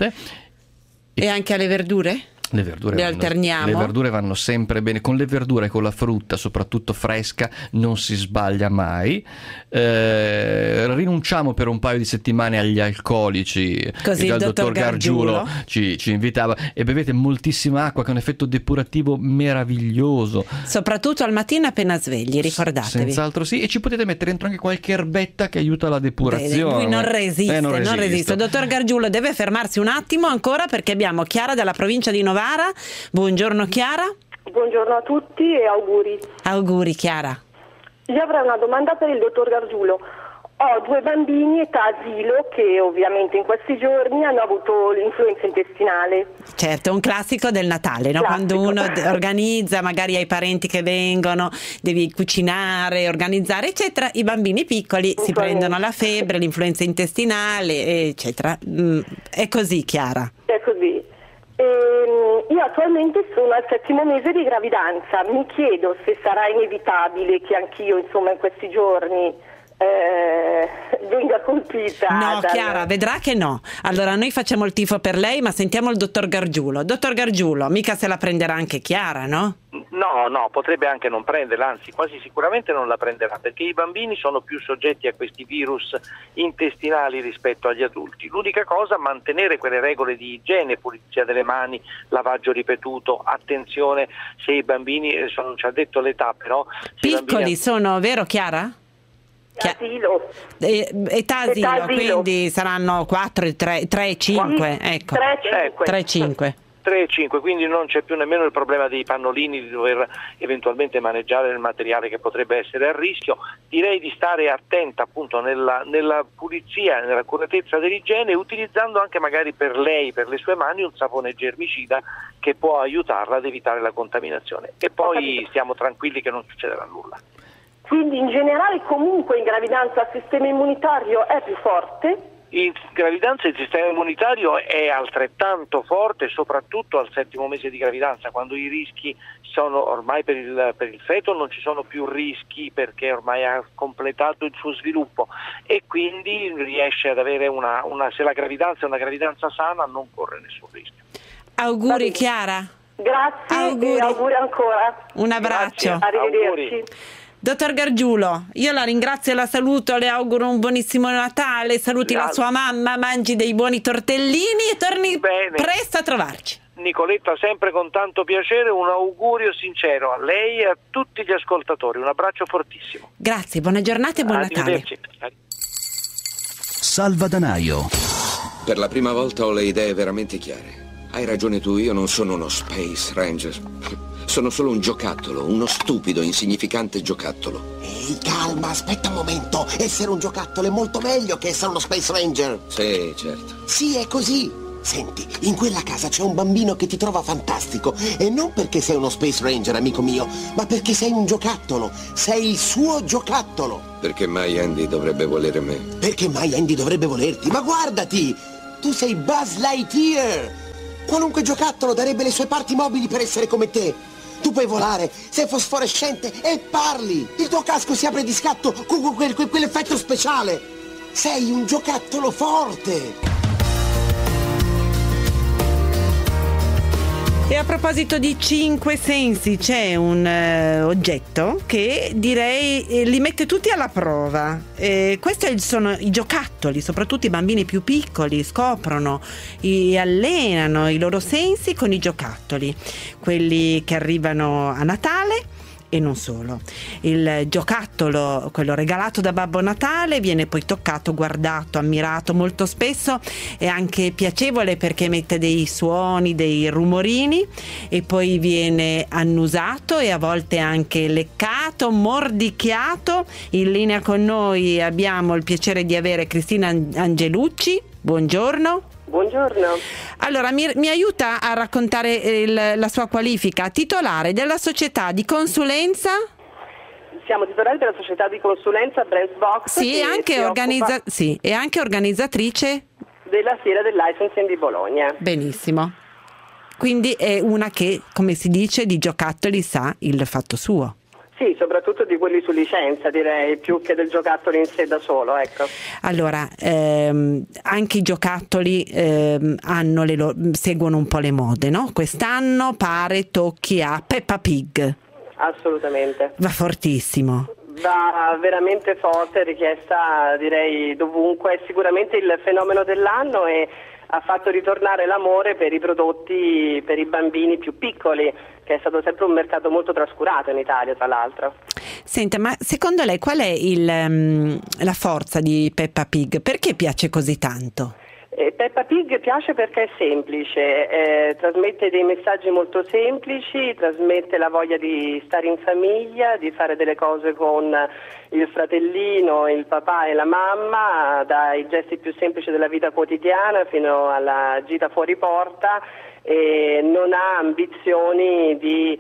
E anche alle verdure? Le verdure alterniamo. Le verdure vanno sempre bene. Con le verdure e con la frutta, soprattutto fresca, non si sbaglia mai. Rinunciamo per un paio di settimane agli alcolici. Così il dottor Gargiulo ci invitava, e bevete moltissima acqua, che è un effetto depurativo meraviglioso. Soprattutto al mattino appena svegli, ricordatevi. Senz'altro sì, e ci potete mettere dentro anche qualche erbetta che aiuta la depurazione. Lui non resiste, non resiste. Dottor Gargiulo deve fermarsi un attimo ancora, perché abbiamo Chiara dalla provincia di Novara. Buongiorno Chiara. Buongiorno a tutti e auguri. Auguri Chiara. Io avrei una domanda per il dottor Gargiulo. Ho 2 bambini età asilo che ovviamente in questi giorni hanno avuto l'influenza intestinale. Certo, è un classico del Natale, no? Quando uno organizza, magari hai parenti che vengono, devi cucinare, organizzare, eccetera. I bambini piccoli si prendono la febbre, l'influenza intestinale, eccetera. È così, Chiara. È così. Io attualmente sono al 7° mese di gravidanza. Mi chiedo se sarà inevitabile che anch'io, insomma, in questi giorni venga colpita. No, Chiara, vedrà che no. Allora noi facciamo il tifo per lei, ma sentiamo il dottor Gargiulo. Dottor Gargiulo, mica se la prenderà anche Chiara, no? No, potrebbe anche non prenderla, anzi quasi sicuramente non la prenderà, perché i bambini sono più soggetti a questi virus intestinali rispetto agli adulti. L'unica cosa, mantenere quelle regole di igiene, pulizia delle mani, lavaggio ripetuto, attenzione se i bambini, non ci ha detto l'età però... Piccoli sono, vero Chiara? Asilo. Età asilo, quindi saranno 4, 3, 5, ecco. 3, 5. 3,5, quindi non c'è più nemmeno il problema dei pannolini, di dover eventualmente maneggiare il materiale che potrebbe essere a rischio. Direi di stare attenta appunto nella pulizia, nell'accuratezza dell'igiene, utilizzando anche magari per lei, per le sue mani, un sapone germicida che può aiutarla ad evitare la contaminazione. E poi stiamo tranquilli che non succederà nulla. Quindi in generale comunque in gravidanza il sistema immunitario è più forte? In gravidanza il sistema immunitario è altrettanto forte, soprattutto al 7° mese di gravidanza, quando i rischi sono ormai per il feto non ci sono più rischi, perché ormai ha completato il suo sviluppo, e quindi riesce ad avere se la gravidanza è una gravidanza sana, non corre nessun rischio. Auguri Chiara. Grazie e auguri ancora. Un abbraccio. Arrivederci. Auguri. Dottor Gargiulo, io la ringrazio e la saluto, le auguro un buonissimo Natale, saluti la sua mamma, mangi dei buoni tortellini e torni presto a trovarci. Nicoletta, sempre con tanto piacere, un augurio sincero a lei e a tutti gli ascoltatori, un abbraccio fortissimo. Grazie, buona giornata e buon Natale. Salvadanaio. Per la prima volta ho le idee veramente chiare. Hai ragione tu, io non sono uno Space Ranger. Sono solo un giocattolo, uno stupido, insignificante giocattolo. Ehi, calma, aspetta un momento. Essere un giocattolo è molto meglio che essere uno Space Ranger. Sì, certo. Sì, è così. Senti, in quella casa c'è un bambino che ti trova fantastico. E non perché sei uno Space Ranger, amico mio, ma perché sei un giocattolo. Sei il suo giocattolo. Perché mai Andy dovrebbe volere me? Perché mai Andy dovrebbe volerti? Ma guardati! Tu sei Buzz Lightyear! Qualunque giocattolo darebbe le sue parti mobili per essere come te. Tu puoi volare, sei fosforescente e parli. Il tuo casco si apre di scatto con quell'effetto speciale. Sei un giocattolo forte. E a proposito di 5 sensi, c'è un oggetto che direi li mette tutti alla prova. Questi sono i giocattoli, soprattutto i bambini più piccoli scoprono e allenano i loro sensi con i giocattoli, quelli che arrivano a Natale. E non solo. Il giocattolo, quello regalato da Babbo Natale, viene poi toccato, guardato, ammirato. Molto spesso è anche piacevole perché emette dei suoni, dei rumorini, e poi viene annusato e a volte anche leccato, mordicchiato. In linea con noi abbiamo il piacere di avere Cristina Angelucci. Buongiorno. Buongiorno. Allora, mi aiuta a raccontare la sua qualifica. Titolare della società di consulenza? Siamo titolari della società di consulenza Brandsbox. Sì, e anche organizzatrice della Fiera del Licensing di Bologna. Benissimo. Quindi è una che, come si dice, di giocattoli sa il fatto suo. Sì, soprattutto di quelli su licenza, direi, più che del giocattolo in sé da solo, ecco. Allora, anche i giocattoli seguono un po' le mode, no? Quest'anno pare tocchi a Peppa Pig. Assolutamente. Va fortissimo. Va veramente forte, richiesta direi dovunque, è sicuramente il fenomeno dell'anno e ha fatto ritornare l'amore per i prodotti per i bambini più piccoli, che è stato sempre un mercato molto trascurato in Italia, tra l'altro. Senta, ma secondo lei qual è la forza di Peppa Pig? Perché piace così tanto? Peppa Pig piace perché è semplice, trasmette dei messaggi molto semplici, trasmette la voglia di stare in famiglia, di fare delle cose con il fratellino, il papà e la mamma, dai gesti più semplici della vita quotidiana fino alla gita fuori porta, e non ha ambizioni di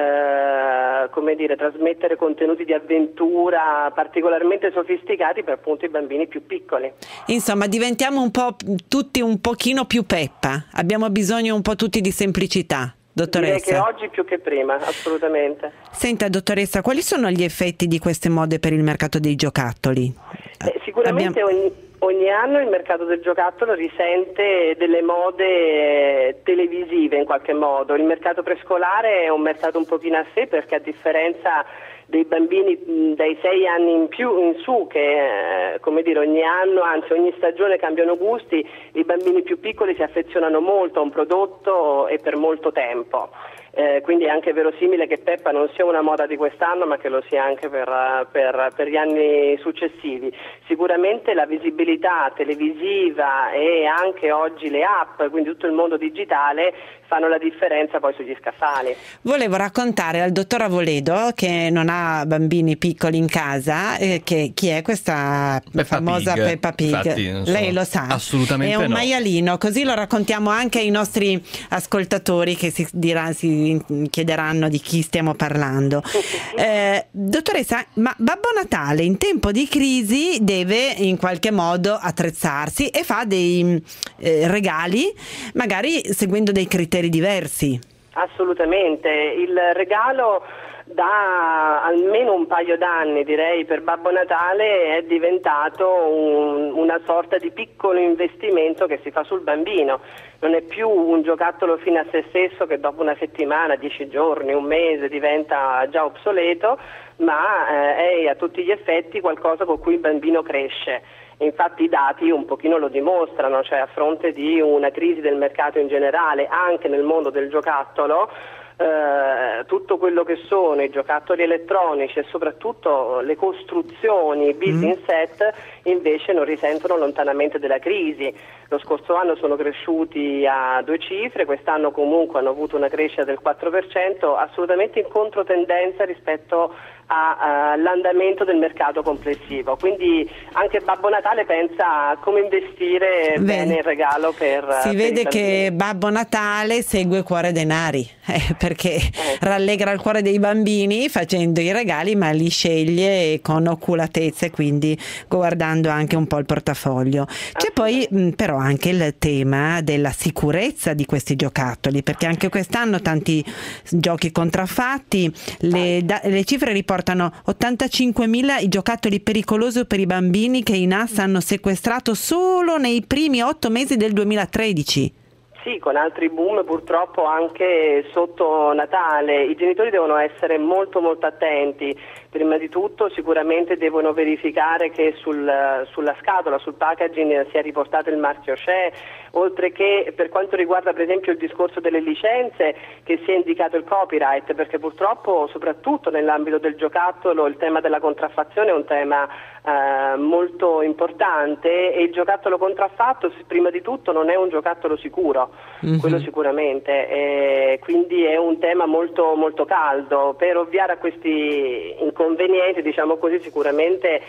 trasmettere contenuti di avventura particolarmente sofisticati per appunto i bambini più piccoli. Insomma, diventiamo un po' tutti un pochino più Peppa, abbiamo bisogno un po' tutti di semplicità, dottoressa. Direi che oggi più che prima, assolutamente. Senta, dottoressa, quali sono gli effetti di queste mode per il mercato dei giocattoli? Sicuramente ogni anno il mercato del giocattolo risente delle mode televisive in qualche modo. Il mercato prescolare è un mercato un pochino a sé, perché a differenza dei bambini dai 6 anni in su che ogni anno, anzi ogni stagione cambiano gusti, i bambini più piccoli si affezionano molto a un prodotto e per molto tempo. Quindi è anche verosimile che Peppa non sia una moda di quest'anno, ma che lo sia anche per gli anni successivi. Sicuramente la visibilità televisiva e anche oggi le app, quindi tutto il mondo digitale, fanno la differenza poi sugli scaffali. Volevo raccontare al dottor Avoledo, che non ha bambini piccoli in casa, chi è questa famosa Peppa Pig. Infatti, lei lo sa, assolutamente è un no. maialino, così lo raccontiamo anche ai nostri ascoltatori che si chiederanno di chi stiamo parlando. Dottoressa, ma Babbo Natale in tempo di crisi deve in qualche modo attrezzarsi e fa dei regali, magari seguendo dei criteri diversi. Assolutamente, il regalo da almeno un paio d'anni, direi, per Babbo Natale è diventato una sorta di piccolo investimento che si fa sul bambino. Non è più un giocattolo fine a se stesso che dopo una settimana, 10 giorni, un mese diventa già obsoleto, ma è a tutti gli effetti qualcosa con cui il bambino cresce. Infatti i dati un pochino lo dimostrano, cioè a fronte di una crisi del mercato in generale, anche nel mondo del giocattolo, tutto quello che sono i giocattoli elettronici e soprattutto le costruzioni built-in set invece non risentono lontanamente della crisi. Lo scorso anno sono cresciuti a 2 cifre, quest'anno comunque hanno avuto una crescita del 4%, assolutamente in controtendenza rispetto all'andamento del mercato complessivo. Quindi anche Babbo Natale pensa a come investire bene il regalo si vede che Babbo Natale segue Cuore Denari, perché rallegra il cuore dei bambini facendo i regali, ma li sceglie con oculatezza e quindi guardando anche un po' il portafoglio. C'è poi però anche il tema della sicurezza di questi giocattoli, perché anche quest'anno tanti giochi contraffatti, le cifre riportano 85.000 i giocattoli pericolosi per i bambini che i NAS hanno sequestrato solo nei primi 8 mesi del 2013. Sì, con altri boom purtroppo anche sotto Natale. I genitori devono essere molto molto attenti. Prima di tutto sicuramente devono verificare che sulla scatola, sul packaging sia riportato il marchio CE, oltre che per quanto riguarda per esempio il discorso delle licenze che sia indicato il copyright, perché purtroppo soprattutto nell'ambito del giocattolo il tema della contraffazione è un tema molto importante, e il giocattolo contraffatto prima di tutto non è un giocattolo sicuro, quello sicuramente, quindi è un tema molto molto caldo. Per ovviare a questi inconvenienti, diciamo così, sicuramente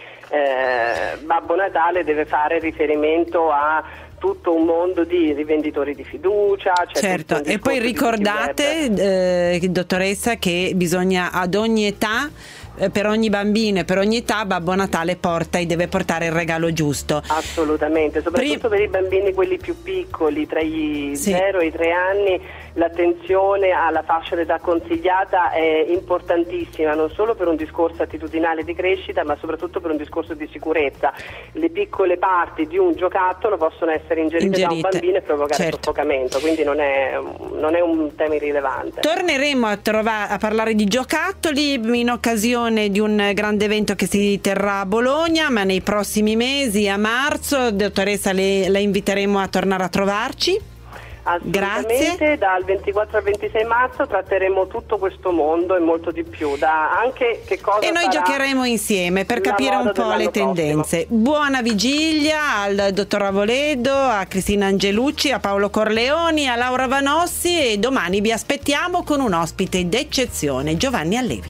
Babbo Natale deve fare riferimento a tutto un mondo di rivenditori di fiducia. Certo, e poi ricordate, dottoressa, che bisogna ad ogni età, per ogni bambino e per ogni età, Babbo Natale deve portare il regalo giusto. Assolutamente, soprattutto per i bambini quelli più piccoli, tra i 0 e i 3 anni, l'attenzione alla fascia d'età consigliata è importantissima, non solo per un discorso attitudinale di crescita, ma soprattutto per un discorso di sicurezza. Le piccole parti di un giocattolo possono essere ingerite da un bambino e provocare soffocamento, quindi non è un tema irrilevante. Torneremo a parlare di giocattoli in occasione di un grande evento che si terrà a Bologna, ma nei prossimi mesi, a marzo. Dottoressa, la inviteremo a tornare a trovarci. Assolutamente. Grazie. Dal 24 al 26 marzo tratteremo tutto questo mondo e molto di più, anche che cosa e noi giocheremo insieme per capire un po' le tendenze. Buona vigilia al dottor Avoledo, a Cristina Angelucci, a Paolo Corleoni, a Laura Vanossi, e domani vi aspettiamo con un ospite d'eccezione, Giovanni Allevi.